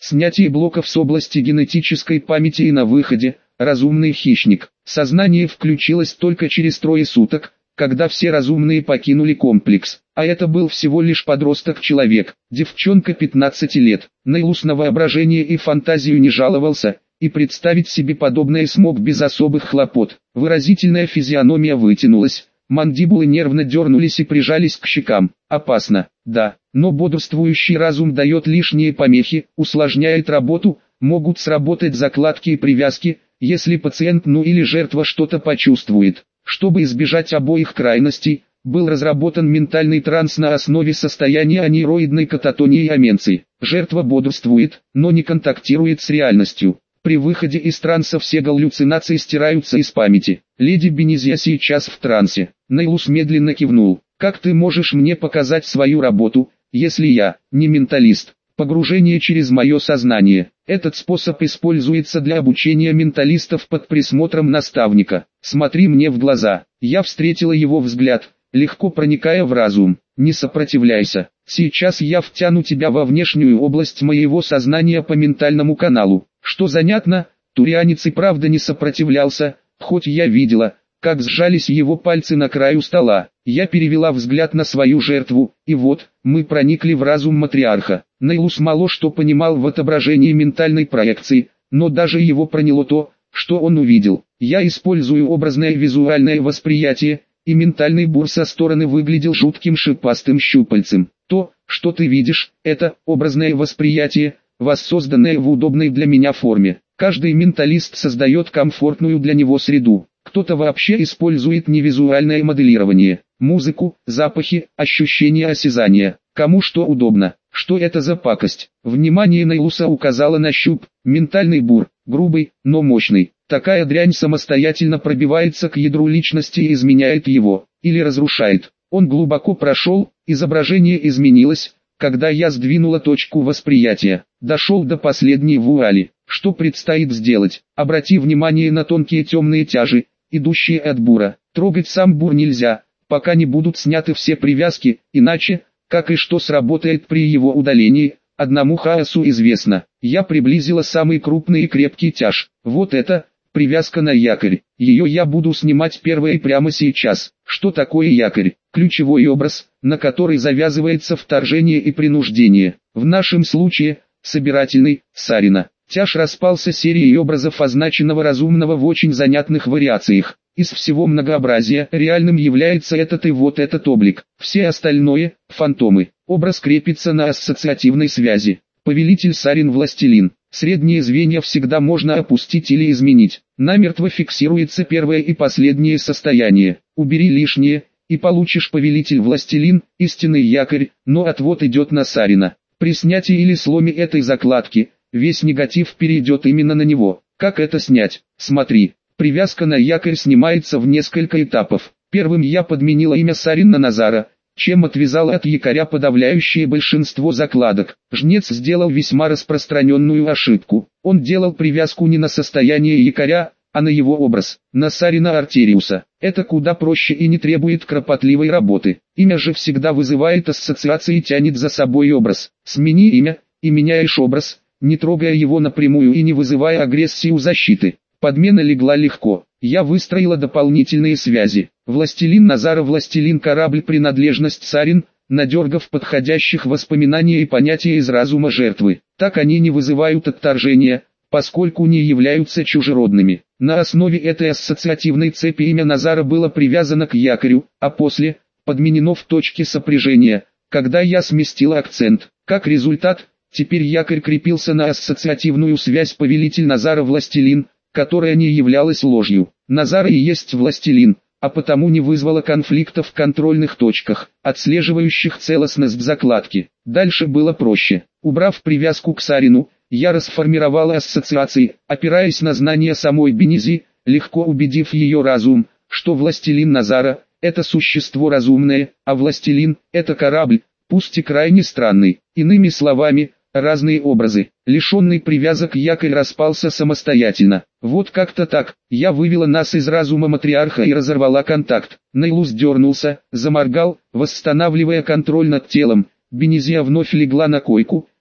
снятие блоков с области генетической памяти и на выходе, разумный хищник. Сознание включилось только через 3 суток, когда все разумные покинули комплекс. А это был всего лишь подросток-человек, девчонка 15 лет. Нейлус на воображение и фантазию не жаловался, и представить себе подобное смог без особых хлопот. Выразительная физиономия вытянулась, мандибулы нервно дернулись и прижались к щекам. Опасно, да, но бодрствующий разум дает лишние помехи, усложняет работу, могут сработать закладки и привязки, если пациент или жертва что-то почувствует. Чтобы избежать обоих крайностей, был разработан ментальный транс на основе состояния анейроидной кататонии и аменции. Жертва бодрствует, но не контактирует с реальностью. При выходе из транса все галлюцинации стираются из памяти. Леди Бенезия сейчас в трансе. Нейлус медленно кивнул. «Как ты можешь мне показать свою работу, если я не менталист?» Погружение через мое сознание. Этот способ используется для обучения менталистов под присмотром наставника. Смотри мне в глаза. Я встретила его взгляд, легко проникая в разум. Не сопротивляйся. Сейчас я втяну тебя во внешнюю область моего сознания по ментальному каналу. Что занятно, турианец и правда не сопротивлялся, хоть я видела, как сжались его пальцы на краю стола. Я перевела взгляд на свою жертву, и вот, мы проникли в разум матриарха. Нейлус мало что понимал в отображении ментальной проекции, но даже его проняло то, что он увидел. Я использую образное визуальное восприятие, и ментальный бур со стороны выглядел жутким шипастым щупальцем. То, что ты видишь, это образное восприятие, воссозданное в удобной для меня форме. Каждый менталист создает комфортную для него среду. Кто-то вообще использует невизуальное моделирование, музыку, запахи, ощущения осязания. Кому что удобно. Что это за пакость? Внимание Нейлуса указало на щуп, ментальный бур, грубый, но мощный. Такая дрянь самостоятельно пробивается к ядру личности и изменяет его, или разрушает. Он глубоко прошел, изображение изменилось, когда я сдвинула точку восприятия. Дошел до последней вуали. Что предстоит сделать? Обрати внимание на тонкие темные тяжи, идущие от бура. Трогать сам бур нельзя, пока не будут сняты все привязки, иначе, как и что сработает при его удалении, одному хаосу известно. Я приблизила самый крупный и крепкий тяж. Вот это, привязка на якорь. Ее я буду снимать первой прямо сейчас. Что такое якорь? Ключевой образ, на который завязывается вторжение и принуждение. В нашем случае, собирательный, Сарина. Тяж распался серией образов означенного разумного в очень занятных вариациях. Из всего многообразия реальным является этот и вот этот облик. Все остальное – фантомы. Образ крепится на ассоциативной связи. Повелитель Сарин властелин. Средние звенья всегда можно опустить или изменить. Намертво фиксируется первое и последнее состояние. Убери лишнее, и получишь повелитель властелин, истинный якорь, но отвод идет на Сарина. При снятии или сломе этой закладки, весь негатив перейдет именно на него. Как это снять? Смотри. Привязка на якорь снимается в несколько этапов. Первым я подменила имя Сарин на Назара, чем отвязала от якоря подавляющее большинство закладок. Жнец сделал весьма распространенную ошибку. Он делал привязку не на состояние якоря, а на его образ, на Сарина Артериуса. Это куда проще и не требует кропотливой работы. Имя же всегда вызывает ассоциации и тянет за собой образ. Смени имя, и меняешь образ, не трогая его напрямую и не вызывая агрессии у защиты. Подмена легла легко. Я выстроила дополнительные связи. Властелин Назара, властелин корабль, принадлежность Сарин, надергав подходящих воспоминаний и понятия из разума жертвы. Так они не вызывают отторжения, поскольку не являются чужеродными. На основе этой ассоциативной цепи имя Назара было привязано к якорю, а после, подменено в точке сопряжения, когда я сместила акцент. Как результат, теперь якорь крепился на ассоциативную связь повелитель Назара властелин, которая не являлась ложью. Назара и есть властелин, а потому не вызвала конфликта в контрольных точках, отслеживающих целостность закладки. Дальше было проще. Убрав привязку к Сарину, я расформировала ассоциации, опираясь на знания самой Бенези, легко убедив ее разум, что властелин Назара – это существо разумное, а властелин – это корабль, пусть и крайне странный. Иными словами, разные образы. Лишенный привязок якорь распался самостоятельно. Вот как-то так. Я вывела нас из разума матриарха и разорвала контакт. Нейлус дернулся, заморгал, восстанавливая контроль над телом. Бенезия вновь легла на койку,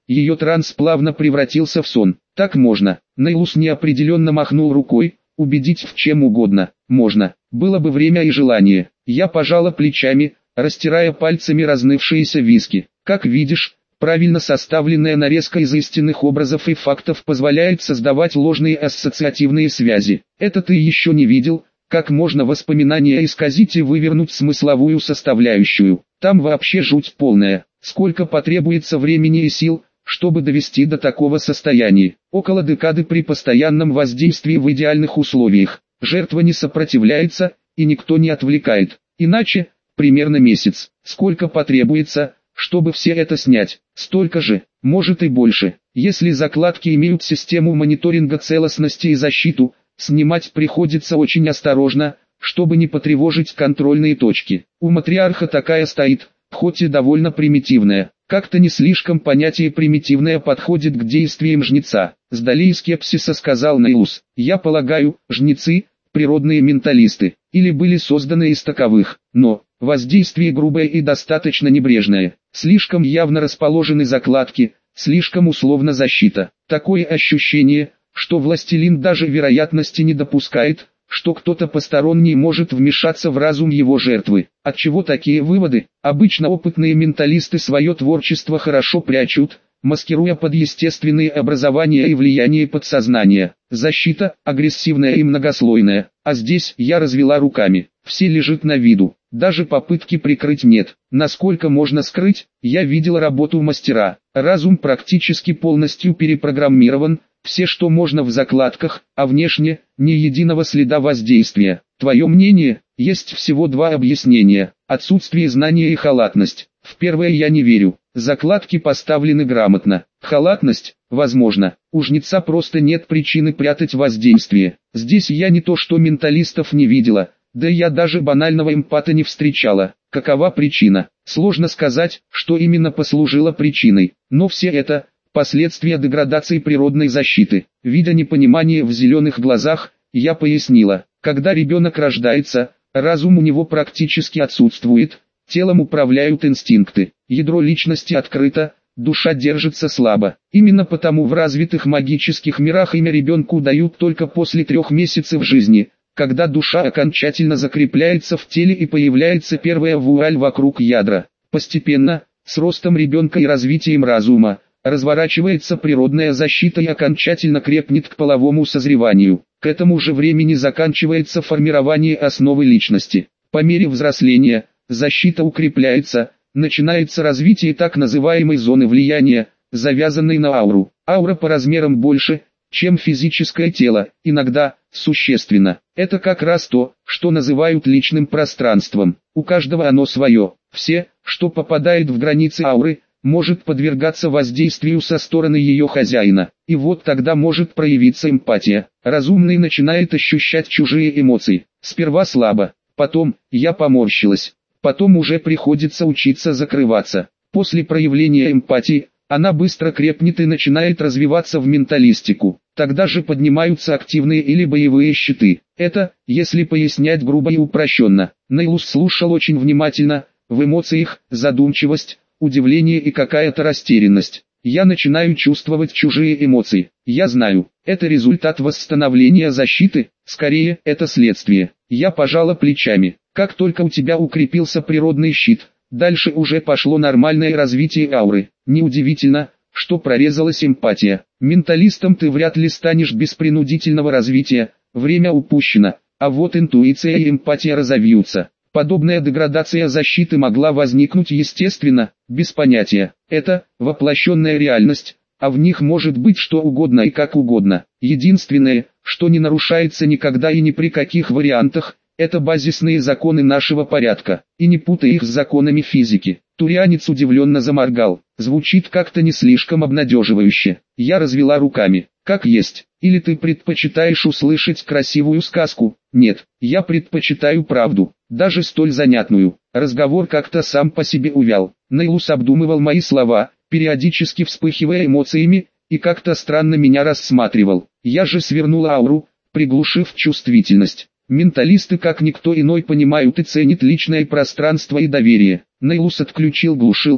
ее транс плавно превратился в сон. Так можно. Нейлус неопределенно махнул рукой, убедить в чем угодно. Можно. Было бы время и желание. Я пожала плечами, растирая пальцами разнывшиеся виски. Как видишь, правильно составленная нарезка из истинных образов и фактов позволяет создавать ложные ассоциативные связи. Это ты еще не видел, как можно воспоминания исказить и вывернуть смысловую составляющую. Там вообще жуть полная. Сколько потребуется времени и сил, чтобы довести до такого состояния? Около декады при постоянном воздействии в идеальных условиях. Жертва не сопротивляется, и никто не отвлекает. Иначе, примерно месяц. Сколько потребуется, чтобы все это снять? Столько же, может и больше. Если закладки имеют систему мониторинга целостности и защиту, снимать приходится очень осторожно, чтобы не потревожить контрольные точки. У матриарха такая стоит, хоть и довольно примитивная. Как-то не слишком понятие примитивное подходит к действиям жнеца. С долей скепсиса сказал Нейлус. Я полагаю, жнецы – природные менталисты, или были созданы из таковых, но воздействие грубое и достаточно небрежное. Слишком явно расположены закладки, слишком условна защита. Такое ощущение, что властелин даже вероятности не допускает, что кто-то посторонний может вмешаться в разум его жертвы. Отчего такие выводы? Обычно опытные менталисты свое творчество хорошо прячут, маскируя под естественные образования и влияние подсознания. Защита агрессивная и многослойная, а здесь я развела руками. Все лежит на виду, даже попытки прикрыть нет. Насколько можно скрыть, я видел работу мастера. Разум практически полностью перепрограммирован, все что можно в закладках, а внешне ни единого следа воздействия. Твое мнение? Есть всего два объяснения: отсутствие знания и халатность. В первое я не верю. Закладки поставлены грамотно. Халатность, возможно, у жнеца просто нет причины прятать воздействие. Здесь я не то что менталистов не видела, да я даже банального эмпата не встречала. Какова причина? Сложно сказать, что именно послужило причиной, но все это последствия деградации природной защиты. Видя непонимание в зеленых глазах, я пояснила: когда ребенок рождается, разум у него практически отсутствует, телом управляют инстинкты, ядро личности открыто, душа держится слабо. Именно потому в развитых магических мирах имя ребенку дают только после 3 месяцев жизни, когда душа окончательно закрепляется в теле и появляется первая вуаль вокруг ядра. Постепенно, с ростом ребенка и развитием разума, разворачивается природная защита и окончательно крепнет к половому созреванию. К этому же времени заканчивается формирование основы личности. По мере взросления, защита укрепляется, начинается развитие так называемой зоны влияния, завязанной на ауру. Аура по размерам больше, чем физическое тело, иногда, существенно. Это как раз то, что называют личным пространством. У каждого оно свое. Все, что попадает в границы ауры, может подвергаться воздействию со стороны ее хозяина. И вот тогда может проявиться эмпатия. Разумный начинает ощущать чужие эмоции. Сперва слабо, потом, я поморщилась. Потом уже приходится учиться закрываться. После проявления эмпатии, она быстро крепнет и начинает развиваться в менталистику. Тогда же поднимаются активные или боевые щиты. Это, если пояснять грубо и упрощенно. Нейлус слушал очень внимательно, в эмоциях задумчивость, удивление и какая-то растерянность. Я начинаю чувствовать чужие эмоции. Я знаю, это результат восстановления защиты, скорее, это следствие. Я пожала плечами. Как только у тебя укрепился природный щит, дальше уже пошло нормальное развитие ауры. Неудивительно, что прорезалась эмпатия. Менталистом ты вряд ли станешь без принудительного развития, время упущено, а вот интуиция и эмпатия разовьются. Подобная деградация защиты могла возникнуть естественно, без понятия. Это воплощенная реальность, а в них может быть что угодно и как угодно. Единственное, что не нарушается никогда и ни при каких вариантах, это базисные законы нашего порядка. И не путай их с законами физики. Турианец удивленно заморгал. Звучит как-то не слишком обнадеживающе. Я развела руками. Как есть. Или ты предпочитаешь услышать красивую сказку? Нет, я предпочитаю правду, даже столь занятную. Разговор как-то сам по себе увял. Нейлус обдумывал мои слова, периодически вспыхивая эмоциями, и как-то странно меня рассматривал. Я же свернула ауру, приглушив чувствительность. Менталисты как никто иной понимают и ценят личное пространство и доверие. Нейлус отключил глушилку,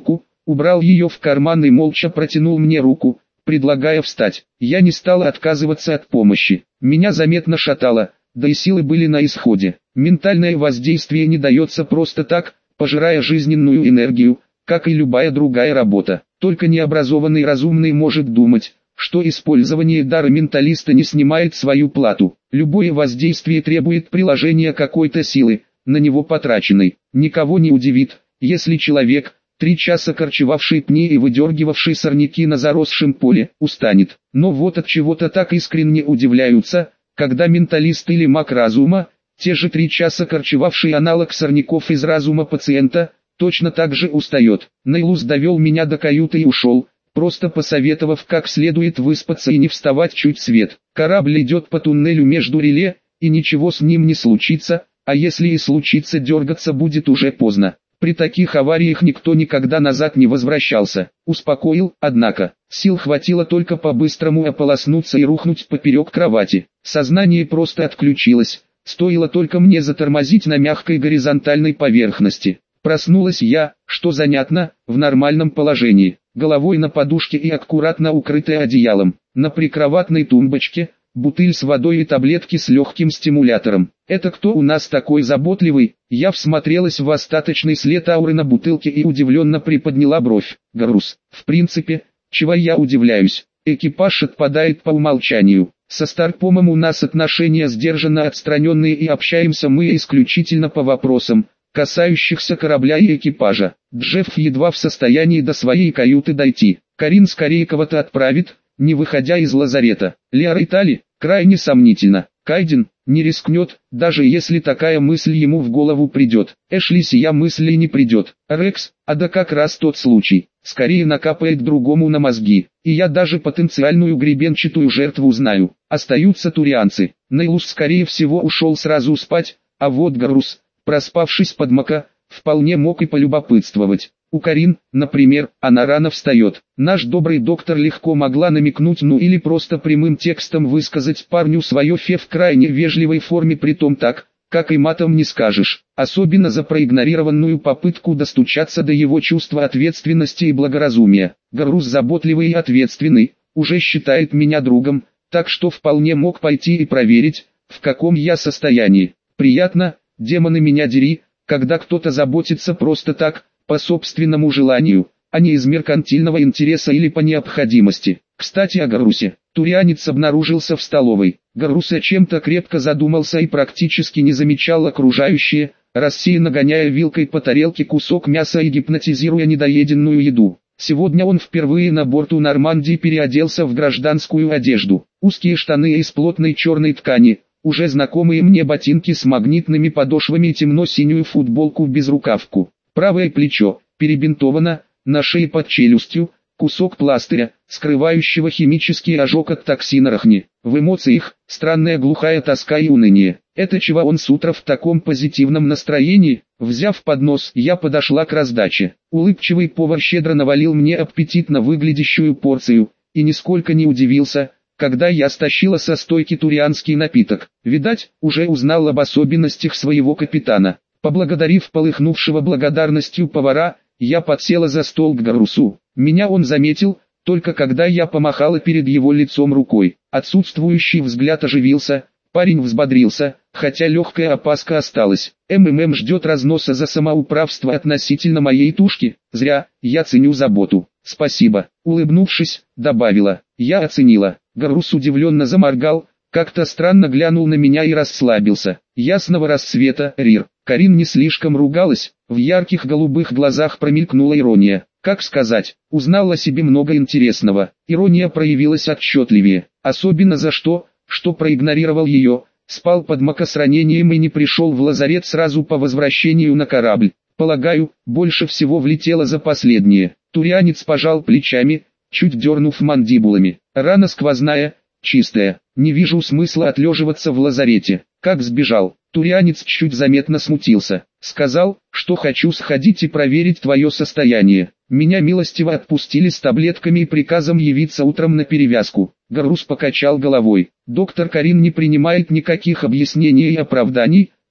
убрал ее в карман и молча протянул мне руку, предлагая встать. Я не стала отказываться от помощи. Меня заметно шатало, да и силы были на исходе. Ментальное воздействие не дается просто так, пожирая жизненную энергию, как и любая другая работа. Только необразованный разумный может думать, что использование дара менталиста не снимает свою плату. Любое воздействие требует приложения какой-то силы, на него потраченной. Никого не удивит, если человек, 3 часа корчевавший пни и выдергивавший сорняки на заросшем поле, устанет. Но вот от чего-то так искренне удивляются, когда менталист или маг разума, те же 3 часа корчевавший аналог сорняков из разума пациента, точно так же устает. Нейлус довел меня до каюты и ушел, просто посоветовав как следует выспаться и не вставать чуть свет. Корабль идет по туннелю между реле, и ничего с ним не случится, а если и случится, дергаться будет уже поздно. При таких авариях никто никогда назад не возвращался. Успокоил, однако, сил хватило только по-быстрому ополоснуться и рухнуть поперек кровати. Сознание просто отключилось, стоило только мне затормозить на мягкой горизонтальной поверхности. Проснулась я, что занятно, в нормальном положении, головой на подушке и аккуратно укрытая одеялом. На прикроватной тумбочке бутыль с водой и таблетки с легким стимулятором. «Это кто у нас такой заботливый?» Я всмотрелась в остаточный след ауры на бутылке и удивленно приподняла бровь. Груз. В принципе, чего я удивляюсь? Экипаж отпадает по умолчанию. Со Старпомом у нас отношения сдержанно отстраненные и общаемся мы исключительно по вопросам, касающихся корабля и экипажа. Джефф едва в состоянии до своей каюты дойти. Карин скорее кого-то отправит, не выходя из лазарета. Лиара и Тали, крайне сомнительно. Кайден не рискнет, даже если такая мысль ему в голову придет. Эшли сия мысли не придет. Рекс, а да как раз тот случай, скорее накапает другому на мозги. И я даже потенциальную гребенчатую жертву знаю. Остаются турианцы. Нейлус скорее всего ушел сразу спать, а вот Гарус, проспавшись под Мака, вполне мог и полюбопытствовать. У Карин, например, она рано встает. Наш добрый доктор легко могла намекнуть, ну или просто прямым текстом высказать парню свое фе в крайне вежливой форме, притом так, как и матом не скажешь. Особенно за проигнорированную попытку достучаться до его чувства ответственности и благоразумия. Гарус заботливый и ответственный, уже считает меня другом, так что вполне мог пойти и проверить, в каком я состоянии. Приятно, демоны меня дери, когда кто-то заботится просто так, по собственному желанию, а не из меркантильного интереса или по необходимости. Кстати о Гарусе. Турианец обнаружился в столовой. Гарус о чем-то крепко задумался и практически не замечал окружающее, рассеянно гоняя вилкой по тарелке кусок мяса и гипнотизируя недоеденную еду. Сегодня он впервые на борту Нормандии переоделся в гражданскую одежду. Узкие штаны из плотной черной ткани, уже знакомые мне ботинки с магнитными подошвами и темно-синюю футболку в безрукавку. Правое плечо, перебинтовано, на шее под челюстью, кусок пластыря, скрывающего химический ожог от токсина рахни. В эмоциях, странная глухая тоска и уныние. Это чего он с утра в таком позитивном настроении? Взяв поднос, я подошла к раздаче. Улыбчивый повар щедро навалил мне аппетитно выглядящую порцию, и нисколько не удивился, когда я стащила со стойки турианский напиток. Видать, уже узнал об особенностях своего капитана. Поблагодарив полыхнувшего благодарностью повара, я подсела за стол к Гарусу. Меня он заметил, только когда я помахала перед его лицом рукой. Отсутствующий взгляд оживился, парень взбодрился, хотя легкая опаска осталась. МММ ждет разноса за самоуправство относительно моей тушки. Зря, я ценю заботу. Спасибо. Улыбнувшись, добавила. Я оценила. Гарус удивленно заморгал, как-то странно глянул на меня и расслабился. Ясного рассвета, Рир. Карин не слишком ругалась, в ярких голубых глазах промелькнула ирония. Как сказать, узнал о себе много интересного. Ирония проявилась отчетливее, особенно за что проигнорировал ее, спал под Мака с ранением и не пришел в лазарет сразу по возвращению на корабль. Полагаю, больше всего влетело за последнее. Турианец пожал плечами, чуть дернув мандибулами. Рана сквозная, чистая. Не вижу смысла отлеживаться в лазарете. Как сбежал? Турианец чуть заметно смутился. Сказал, что хочу сходить и проверить твое состояние. Меня милостиво отпустили с таблетками и приказом явиться утром на перевязку. Гарус покачал головой. Доктор Карин не принимает никаких объяснений и оправданий,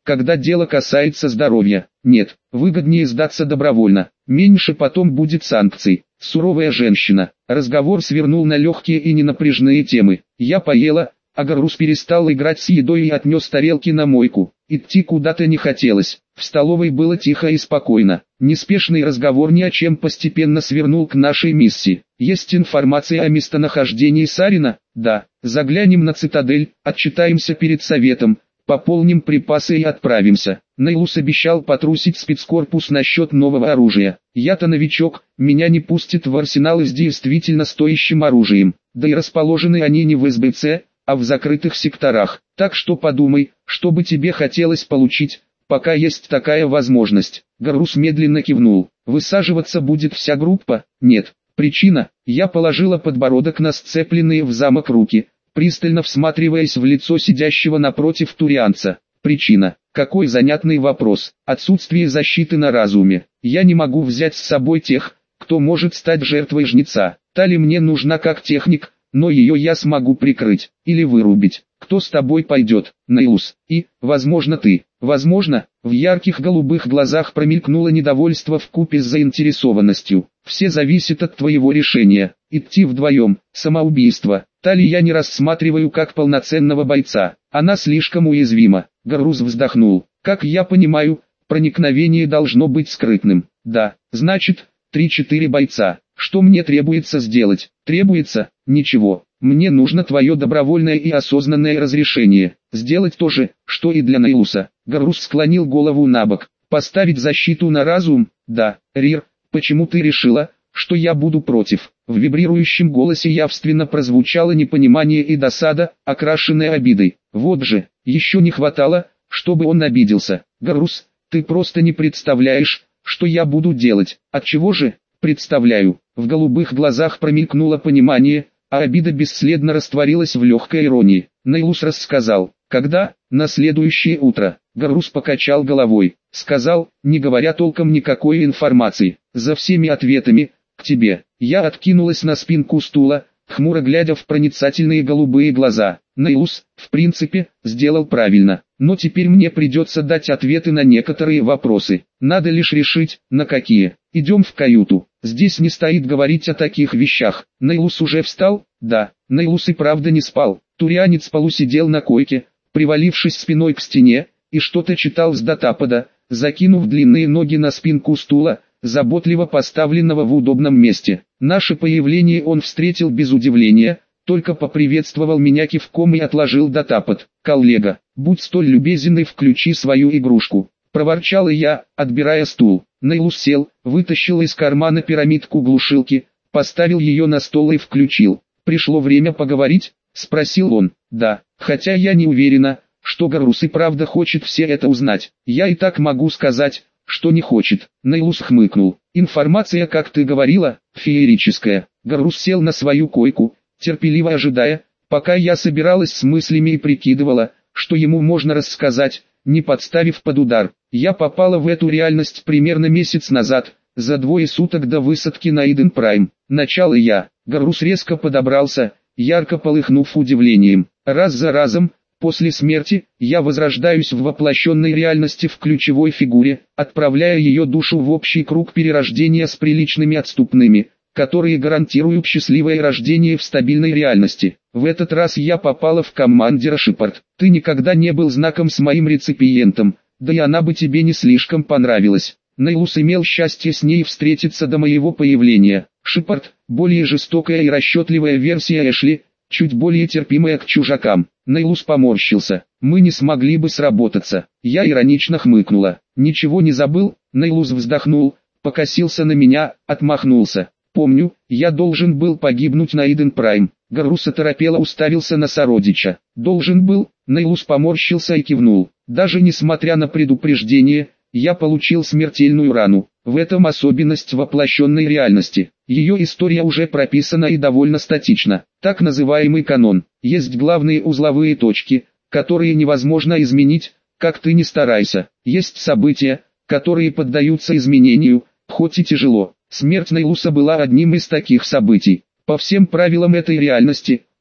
когда дело касается здоровья. Нет, выгоднее сдаться добровольно, меньше потом будет санкций. Суровая женщина. Разговор свернул на легкие и ненапряжные темы. Я поела, а Гаррус перестал играть с едой и отнес тарелки на мойку. Идти куда-то не хотелось. В столовой было тихо и спокойно. Неспешный разговор ни о чем постепенно свернул к нашей миссии. Есть информация о местонахождении Сарина? Да. Заглянем на цитадель, отчитаемся перед советом, пополним припасы и отправимся. Нейлус обещал потрусить спецкорпус насчет нового оружия. Я-то новичок, меня не пустят в арсенал с действительно стоящим оружием. Да и расположены они не в СБЦ, а в закрытых секторах. Так что подумай, что бы тебе хотелось получить, пока есть такая возможность. Гаррус медленно кивнул. Высаживаться будет вся группа? Нет. Причина: я положила подбородок на сцепленные в замок руки, пристально всматриваясь в лицо сидящего напротив турианца. Причина: какой занятный вопрос. Отсутствие защиты на разуме. Я не могу взять с собой тех, кто может стать жертвой жнеца. Тали мне нужна как техник, но ее я смогу прикрыть или вырубить. Кто с тобой пойдет? Нейлус. И, возможно, ты. Возможно. В ярких голубых глазах промелькнуло недовольство вкупе с заинтересованностью. Все зависит от твоего решения. Идти вдвоем – самоубийство. Тали я не рассматриваю как полноценного бойца. Она слишком уязвима. Гаррус вздохнул. Как я понимаю, проникновение должно быть скрытным. Да, значит, 3-4 бойца. Что мне требуется сделать? Требуется? Ничего. Мне нужно твое добровольное и осознанное разрешение. Сделать то же, что и для Нейлуса. Гаррус склонил голову набок. Поставить защиту на разум? Да. Рир, почему ты решила, что я буду против? В вибрирующем голосе явственно прозвучало непонимание и досада, окрашенная обидой. Вот же, еще не хватало, чтобы он обиделся. Гаррус, ты просто не представляешь, что я буду делать. Отчего же? Представляю. В голубых глазах промелькнуло понимание, а обида бесследно растворилась в легкой иронии. Нейлус рассказал. Когда? На следующее утро. Гаррус покачал головой. Сказал, не говоря толком никакой информации. За всеми ответами, к тебе. Я откинулась на спинку стула, хмуро глядя в проницательные голубые глаза. Нейлус, в принципе, сделал правильно. Но теперь мне придется дать ответы на некоторые вопросы. Надо лишь решить, на какие. Идем в каюту. Здесь не стоит говорить о таких вещах. Нейлус уже встал? Да. Нейлус и правда не спал. Турианец полусидел на койке, привалившись спиной к стене, и что-то читал с датапада, закинув длинные ноги на спинку стула, заботливо поставленного в удобном месте. Наше появление он встретил без удивления, только поприветствовал меня кивком и отложил датапад. «Коллега, будь столь любезен и включи свою игрушку», — проворчал я, отбирая стул. Нейлус сел, вытащил из кармана пирамидку глушилки, поставил ее на стол и включил. «Пришло время поговорить?» — спросил он. «Да, хотя я не уверена, что Гаррус и правда хочет все это узнать. Я и так могу сказать, что не хочет». Нейлус хмыкнул. «Информация, как ты говорила, феерическая». Гаррус сел на свою койку, терпеливо ожидая, пока я собиралась с мыслями и прикидывала, что ему можно рассказать, не подставив под удар. Я попала в эту реальность примерно месяц назад, за 2 суток до высадки на Иден Прайм. Начало я. Гаррус резко подобрался, ярко полыхнув удивлением. Раз за разом, после смерти, я возрождаюсь в воплощенной реальности в ключевой фигуре, отправляя ее душу в общий круг перерождения с приличными отступными, которые гарантируют счастливое рождение в стабильной реальности. В этот раз я попала в командира Шепард. Ты никогда не был знаком с моим реципиентом, да и она бы тебе не слишком понравилась. Нейлус имел счастье с ней встретиться до моего появления. Шепард, более жестокая и расчетливая версия Эшли, чуть более терпимая к чужакам. Нейлус поморщился. Мы не смогли бы сработаться. Я иронично хмыкнула. Ничего не забыл? Нейлус вздохнул, покосился на меня, отмахнулся. Помню, я должен был погибнуть на Иден Прайм. Гаррус оторопело уставился на сородича. Должен был? Нейлус поморщился и кивнул. Даже несмотря на предупреждение, я получил смертельную рану. В этом особенность воплощенной реальности. Ее история уже прописана и довольно статична. Так называемый канон. Есть главные узловые точки, которые невозможно изменить, как ты ни старайся. Есть события, которые поддаются изменению, хоть и тяжело. Смерть Нейлуса была одним из таких событий. По всем правилам этой реальности,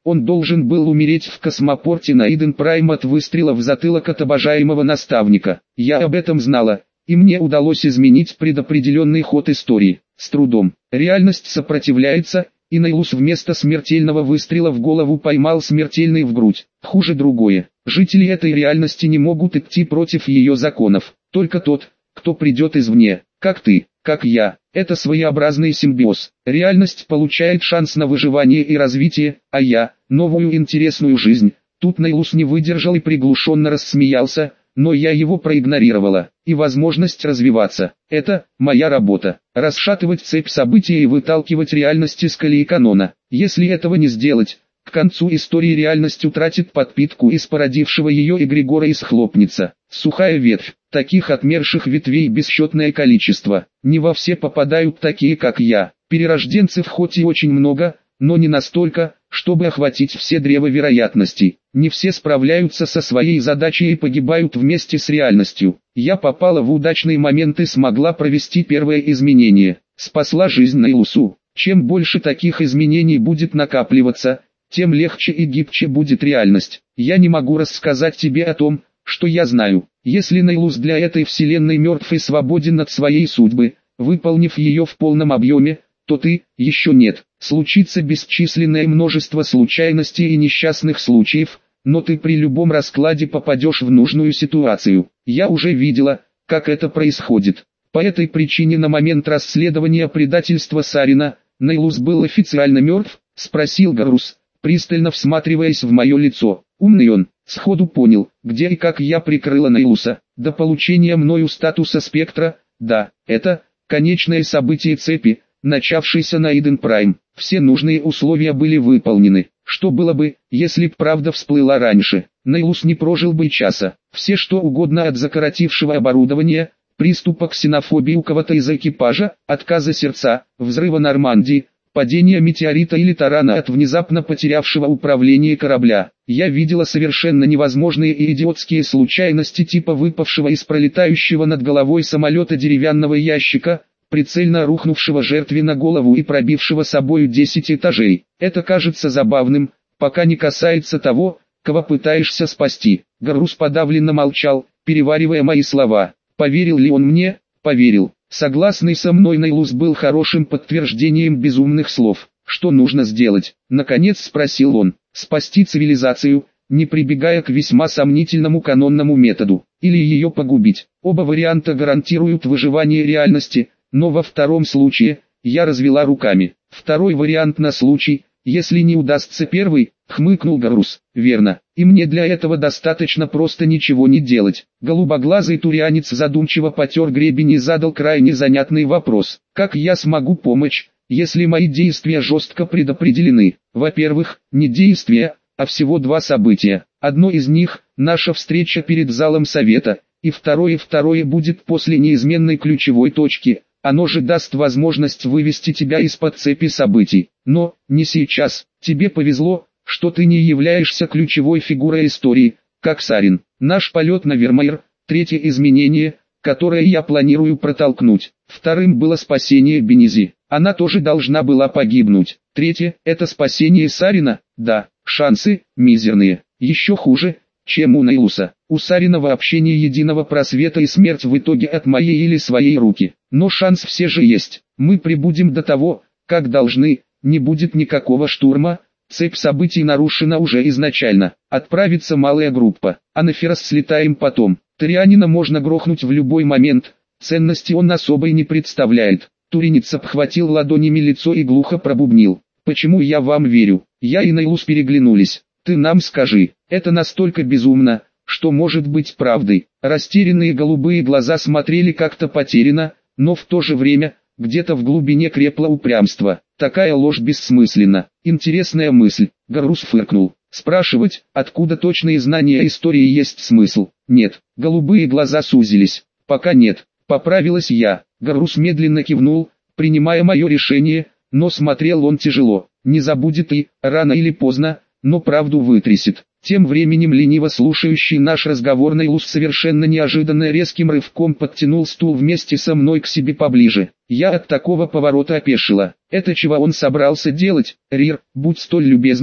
Он должен был умереть в космопорте на Иден Прайм от выстрела в затылок от обожаемого наставника. Я об этом знала, и мне удалось изменить предопределенный ход истории. С трудом. Реальность сопротивляется, и Нейлус вместо смертельного выстрела в голову поймал смертельный в грудь. Хуже другое. Жители этой реальности не могут идти против ее законов. Только тот, кто придет извне, как ты, как я. Это своеобразный симбиоз. Реальность получает шанс на выживание и развитие, а я – новую интересную жизнь. Тут Нейлус не выдержал и приглушенно рассмеялся, но я его проигнорировала. И возможность развиваться – это моя работа. Расшатывать цепь событий и выталкивать реальность из колеи канона. Если этого не сделать, к концу истории реальность утратит подпитку из породившего ее эгрегора и схлопнется. Сухая ветвь. Таких отмерших ветвей бесчетное количество. Не во все попадают такие, как я. Перерожденцев хоть и очень много, но не настолько, чтобы охватить все древа вероятностей. Не все справляются со своей задачей и погибают вместе с реальностью. Я попала в удачный момент и смогла провести первое изменение. Спасла жизнь Нейлусу. Чем больше таких изменений будет накапливаться, тем легче и гибче будет реальность. Я не могу рассказать тебе о том, что я знаю. Если Нейлус для этой вселенной мертв и свободен от своей судьбы, выполнив ее в полном объеме, то ты еще нет. Случится бесчисленное множество случайностей и несчастных случаев, но ты при любом раскладе попадешь в нужную ситуацию. Я уже видела, как это происходит. По этой причине на момент расследования предательства Сарина, Нейлус был официально мертв, спросил Гаррус, пристально всматриваясь в мое лицо. Умный он, сходу понял, где и как я прикрыла Нейлуса. До получения мною статуса спектра, да, это конечное событие цепи, начавшейся на Иден Прайм. Все нужные условия были выполнены. Что было бы, если б правда всплыла раньше? Нейлус не прожил бы и часа. Все что угодно от закоротившего оборудования, приступа ксенофобии у кого-то из экипажа, отказа сердца, взрыва Нормандии, падения метеорита или тарана от внезапно потерявшего управление корабля. Я видела совершенно невозможные и идиотские случайности типа выпавшего из пролетающего над головой самолета деревянного ящика, прицельно рухнувшего жертве на голову и пробившего собою 10 этажей. Это кажется забавным, пока не касается того, кого пытаешься спасти. Гаррус подавленно молчал, переваривая мои слова. Поверил ли он мне? Поверил. Согласный со мной Нейлус был хорошим подтверждением безумных слов. Что нужно сделать? Наконец спросил он. Спасти цивилизацию, не прибегая к весьма сомнительному канонному методу. Или ее погубить. Оба варианта гарантируют выживание реальности, но во втором случае, я развела руками. Второй вариант на случай, если не удастся первый, хмыкнул Гаррус. Верно, и мне для этого достаточно просто ничего не делать. Голубоглазый турианец задумчиво потер гребень и задал крайне занятный вопрос. Как я смогу помочь, если мои действия жестко предопределены? Во-первых, не действия, а всего два события. Одно из них – наша встреча перед залом совета, и второе будет после неизменной ключевой точки. Оно же даст возможность вывести тебя из-под цепи событий. Но, не сейчас. Тебе повезло, что ты не являешься ключевой фигурой истории, как Сарин. Наш полет на Вермеер – третье изменение, которое я планирую протолкнуть. Вторым было спасение Бенези. Она тоже должна была погибнуть. Третье – это спасение Сарина. Да, шансы мизерные. Еще хуже, чем у Нейлуса. У Сарина вообще ни единого просвета и смерть в итоге от моей или своей руки. Но шанс все же есть. Мы прибудем до того, как должны, не будет никакого штурма. Цепь событий нарушена уже изначально. Отправится малая группа, а на Феррос слетаем потом. Торианина можно грохнуть в любой момент, ценности он особой не представляет. Туринец обхватил ладонями лицо и глухо пробубнил. Почему я вам верю? Я и Нейлус переглянулись. Ты нам скажи, это настолько безумно, что может быть правдой. Растерянные голубые глаза смотрели как-то потерянно, но в то же время, где-то в глубине крепло упрямство. Такая ложь бессмысленна. Интересная мысль. Гаррус фыркнул. Спрашивать, откуда точные знания истории есть смысл? Нет. Голубые глаза сузились. Пока нет. Поправилась я. Гаррус медленно кивнул, принимая мое решение, но смотрел он тяжело. Не забудет и, рано или поздно, но правду вытрясет. Тем временем лениво слушающий наш разговор Нейлус совершенно неожиданно резким рывком подтянул стул вместе со мной к себе поближе. Я от такого поворота опешила. Это чего он собрался делать? Рир, будь столь любезна,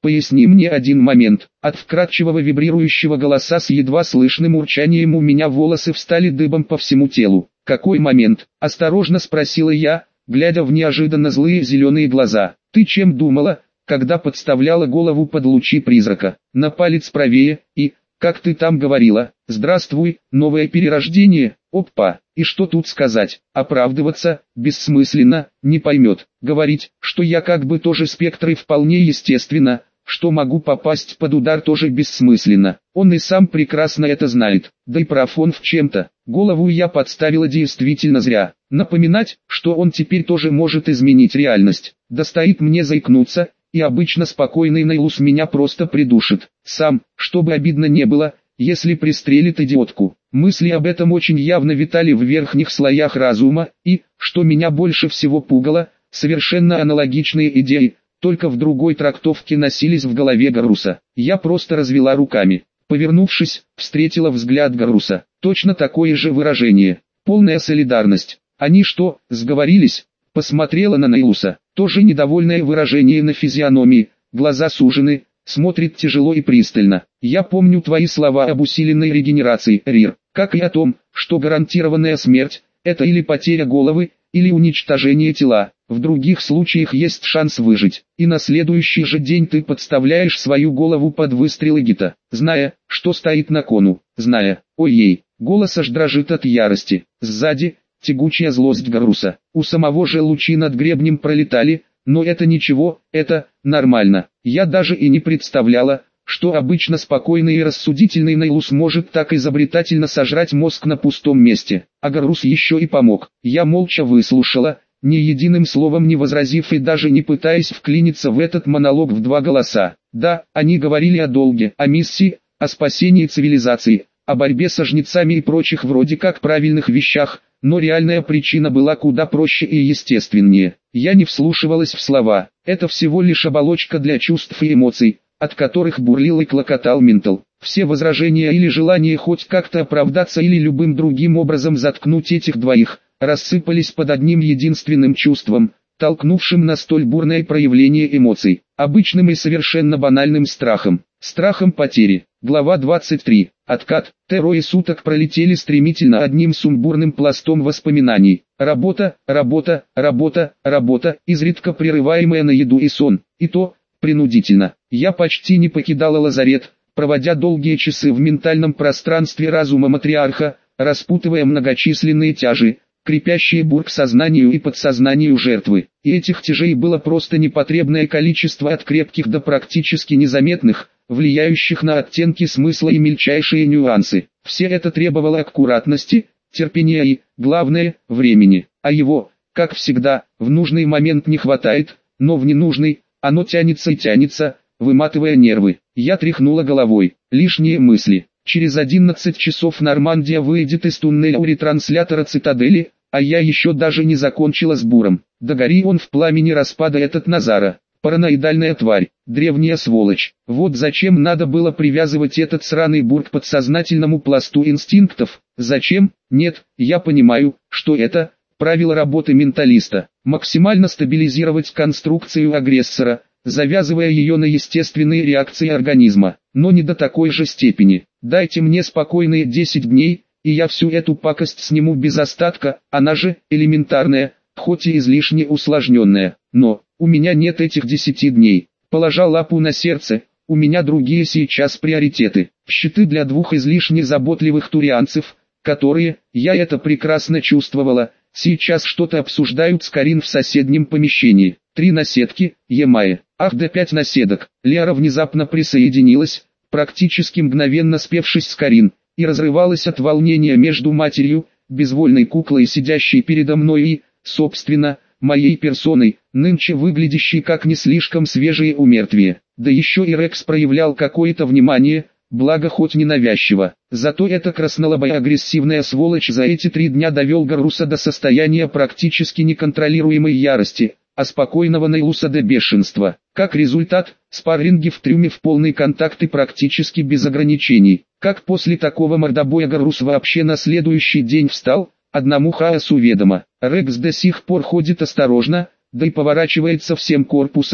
поясни мне один момент. От вкрадчивого вибрирующего голоса с едва слышным урчанием у меня волосы встали дыбом по всему телу. Какой момент? Осторожно спросила я, глядя в неожиданно злые зеленые глаза. Ты чем думала, когда подставляла голову под лучи призрака? На палец правее и, как ты там говорила, здравствуй, новое перерождение, опа, и что тут сказать, оправдываться, бессмысленно, не поймет, говорить, что я как бы тоже спектр и вполне естественно, что могу попасть под удар тоже бессмысленно, он и сам прекрасно это знает, да и прав он в чем-то, голову я подставила действительно зря, напоминать, что он теперь тоже может изменить реальность, да стоит мне заикнуться, и обычно спокойный Нейлус меня просто придушит, сам, чтобы обидно не было, если пристрелит идиотку. Мысли об этом очень явно витали в верхних слоях разума, и, что меня больше всего пугало, совершенно аналогичные идеи, только в другой трактовке носились в голове Гарруса. Я просто развела руками. Повернувшись, встретила взгляд Гарруса. Точно такое же выражение. Полная солидарность. Они что, сговорились? Посмотрела на Нейлуса. Тоже недовольное выражение на физиономии. Глаза сужены, смотрит тяжело и пристально. Я помню твои слова об усиленной регенерации, Рир, как и о том, что гарантированная смерть – это или потеря головы, или уничтожение тела. В других случаях есть шанс выжить. И на следующий же день ты подставляешь свою голову под выстрелы Гита, зная, что стоит на кону, зная, ой-ей, голос аж дрожит от ярости. Сзади – тягучая злость Гарруса. У самого же лучи над гребнем пролетали, но это ничего, это нормально. Я даже и не представляла, что обычно спокойный и рассудительный Нейлус может так изобретательно сожрать мозг на пустом месте. А Гаррус еще и помог. Я молча выслушала, ни единым словом не возразив и даже не пытаясь вклиниться в этот монолог в два голоса. Да, они говорили о долге, о миссии, о спасении цивилизации, о борьбе со жнецами и прочих вроде как правильных вещах, но реальная причина была куда проще и естественнее. Я не вслушивалась в слова, это всего лишь оболочка для чувств и эмоций, от которых бурлил и клокотал ментал. Все возражения или желание хоть как-то оправдаться или любым другим образом заткнуть этих двоих, рассыпались под одним единственным чувством, толкнувшим на столь бурное проявление эмоций, обычным и совершенно банальным страхом. Страхом потери. Глава 23. Откат. Трое суток пролетели стремительно одним сумбурным пластом воспоминаний. Работа, работа, работа, работа, изредка прерываемая на еду и сон. И то, принудительно. Я почти не покидала лазарет, проводя долгие часы в ментальном пространстве разума матриарха, распутывая многочисленные тяжи, крепящие бур к сознанию и подсознанию жертвы. И этих тяжей было просто непотребное количество от крепких до практически незаметных, влияющих на оттенки смысла и мельчайшие нюансы. Все это требовало аккуратности, терпения и, главное, времени. А его, как всегда, в нужный момент не хватает, но в ненужный, оно тянется и тянется, выматывая нервы. Я тряхнула головой. Лишние мысли. Через 11 часов Нормандия выйдет из туннеля у ретранслятора цитадели, а я еще даже не закончила с буром. Да гори он в пламени распада этот Назара. Параноидальная тварь, древняя сволочь. Вот зачем надо было привязывать этот сраный бур к подсознательному пласту инстинктов. Зачем? Нет, я понимаю, что это правило работы менталиста. Максимально стабилизировать конструкцию агрессора, завязывая ее на естественные реакции организма. Но не до такой же степени. Дайте мне спокойные 10 дней, и я всю эту пакость сниму без остатка, она же элементарная, хоть и излишне усложненная. Но у меня нет этих 10 дней. Положа лапу на сердце, у меня другие сейчас приоритеты. Щиты для двух излишне заботливых турианцев, которые, я это прекрасно чувствовала, сейчас что-то обсуждают с Карин в соседнем помещении. 3 наседки, Емая. Ах да 5 наседок. Лиара внезапно присоединилась, практически мгновенно спевшись с Карин, и разрывалась от волнения между матерью, безвольной куклой, сидящей передо мной и, собственно, моей персоной, нынче выглядящей как не слишком свежее умертвие. Да еще и Рекс проявлял какое-то внимание, благо хоть ненавязчиво. Зато эта краснолобая агрессивная сволочь за эти 3 дня довел Гарруса до состояния практически неконтролируемой ярости, а спокойного Нейлуса до бешенства. Как результат, спарринги в трюме в полный контакт и практически без ограничений. Как после такого мордобоя Гаррус вообще на следующий день встал, одному хаосу ведомо. Рекс до сих пор ходит осторожно, да и поворачивается всем корпусом,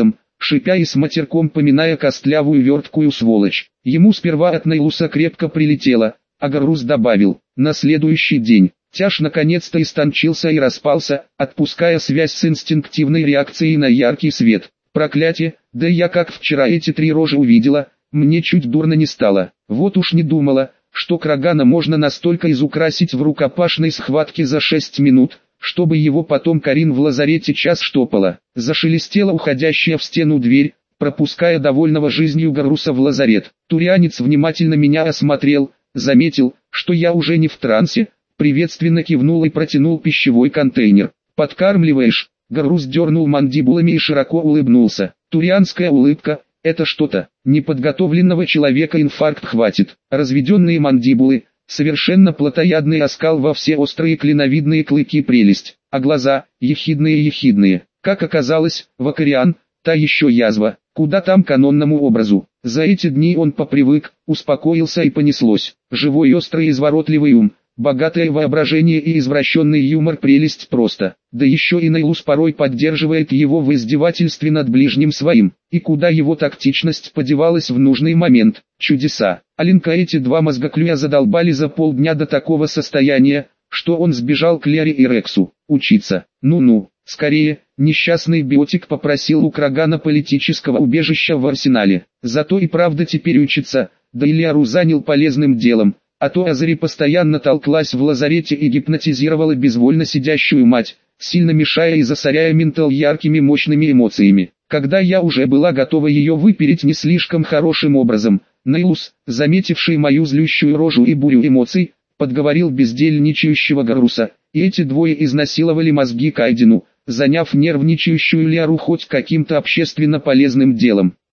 шипя и с матерком поминая костлявую верткую сволочь. Ему сперва от Нейлуса крепко прилетело, а Гаррус добавил: на следующий день. Тяж наконец-то истончился и распался, отпуская связь с инстинктивной реакцией на яркий свет. Проклятие, да я как вчера эти три рожи увидела, мне чуть дурно не стало. Вот уж не думала, что Крагана можно настолько изукрасить в рукопашной схватке за 6 минут, чтобы его потом Карин в лазарете час штопала. Зашелестела уходящая в стену дверь, пропуская довольного жизнью Гарруса в лазарет. Турианец внимательно меня осмотрел, заметил, что я уже не в трансе, приветственно кивнул и протянул пищевой контейнер. «Подкармливаешь?» Гаррус дернул мандибулами и широко улыбнулся. Турианская улыбка – это что-то. Неподготовленного человека инфаркт хватит. Разведенные мандибулы, совершенно плотоядный оскал во все острые клиновидные клыки прелесть, а глаза – ехидные. Как оказалось, Вакариан – та еще язва, куда там канонному образу. За эти дни он попривык, успокоился и понеслось. Живой острый изворотливый ум. Богатое воображение и извращенный юмор прелесть просто, да еще и Нейлус порой поддерживает его в издевательстве над ближним своим, и куда его тактичность подевалась в нужный момент, чудеса. Аленка эти два мозгоклюя задолбали за полдня до такого состояния, что он сбежал к Лере и Рексу, учиться. Ну-ну, скорее, несчастный биотик попросил у Крагана политического убежища в арсенале, зато и правда теперь учится, да и Леру занял полезным делом. А то Азари постоянно толклась в лазарете и гипнотизировала безвольно сидящую мать, сильно мешая и засоряя ментал яркими мощными эмоциями. Когда я уже была готова ее выпереть не слишком хорошим образом, Нейлус, заметивший мою злющую рожу и бурю эмоций, подговорил бездельничающего Гарруса, и эти двое изнасиловали мозги Кайдену, заняв нервничающую Ляру хоть каким-то общественно полезным делом.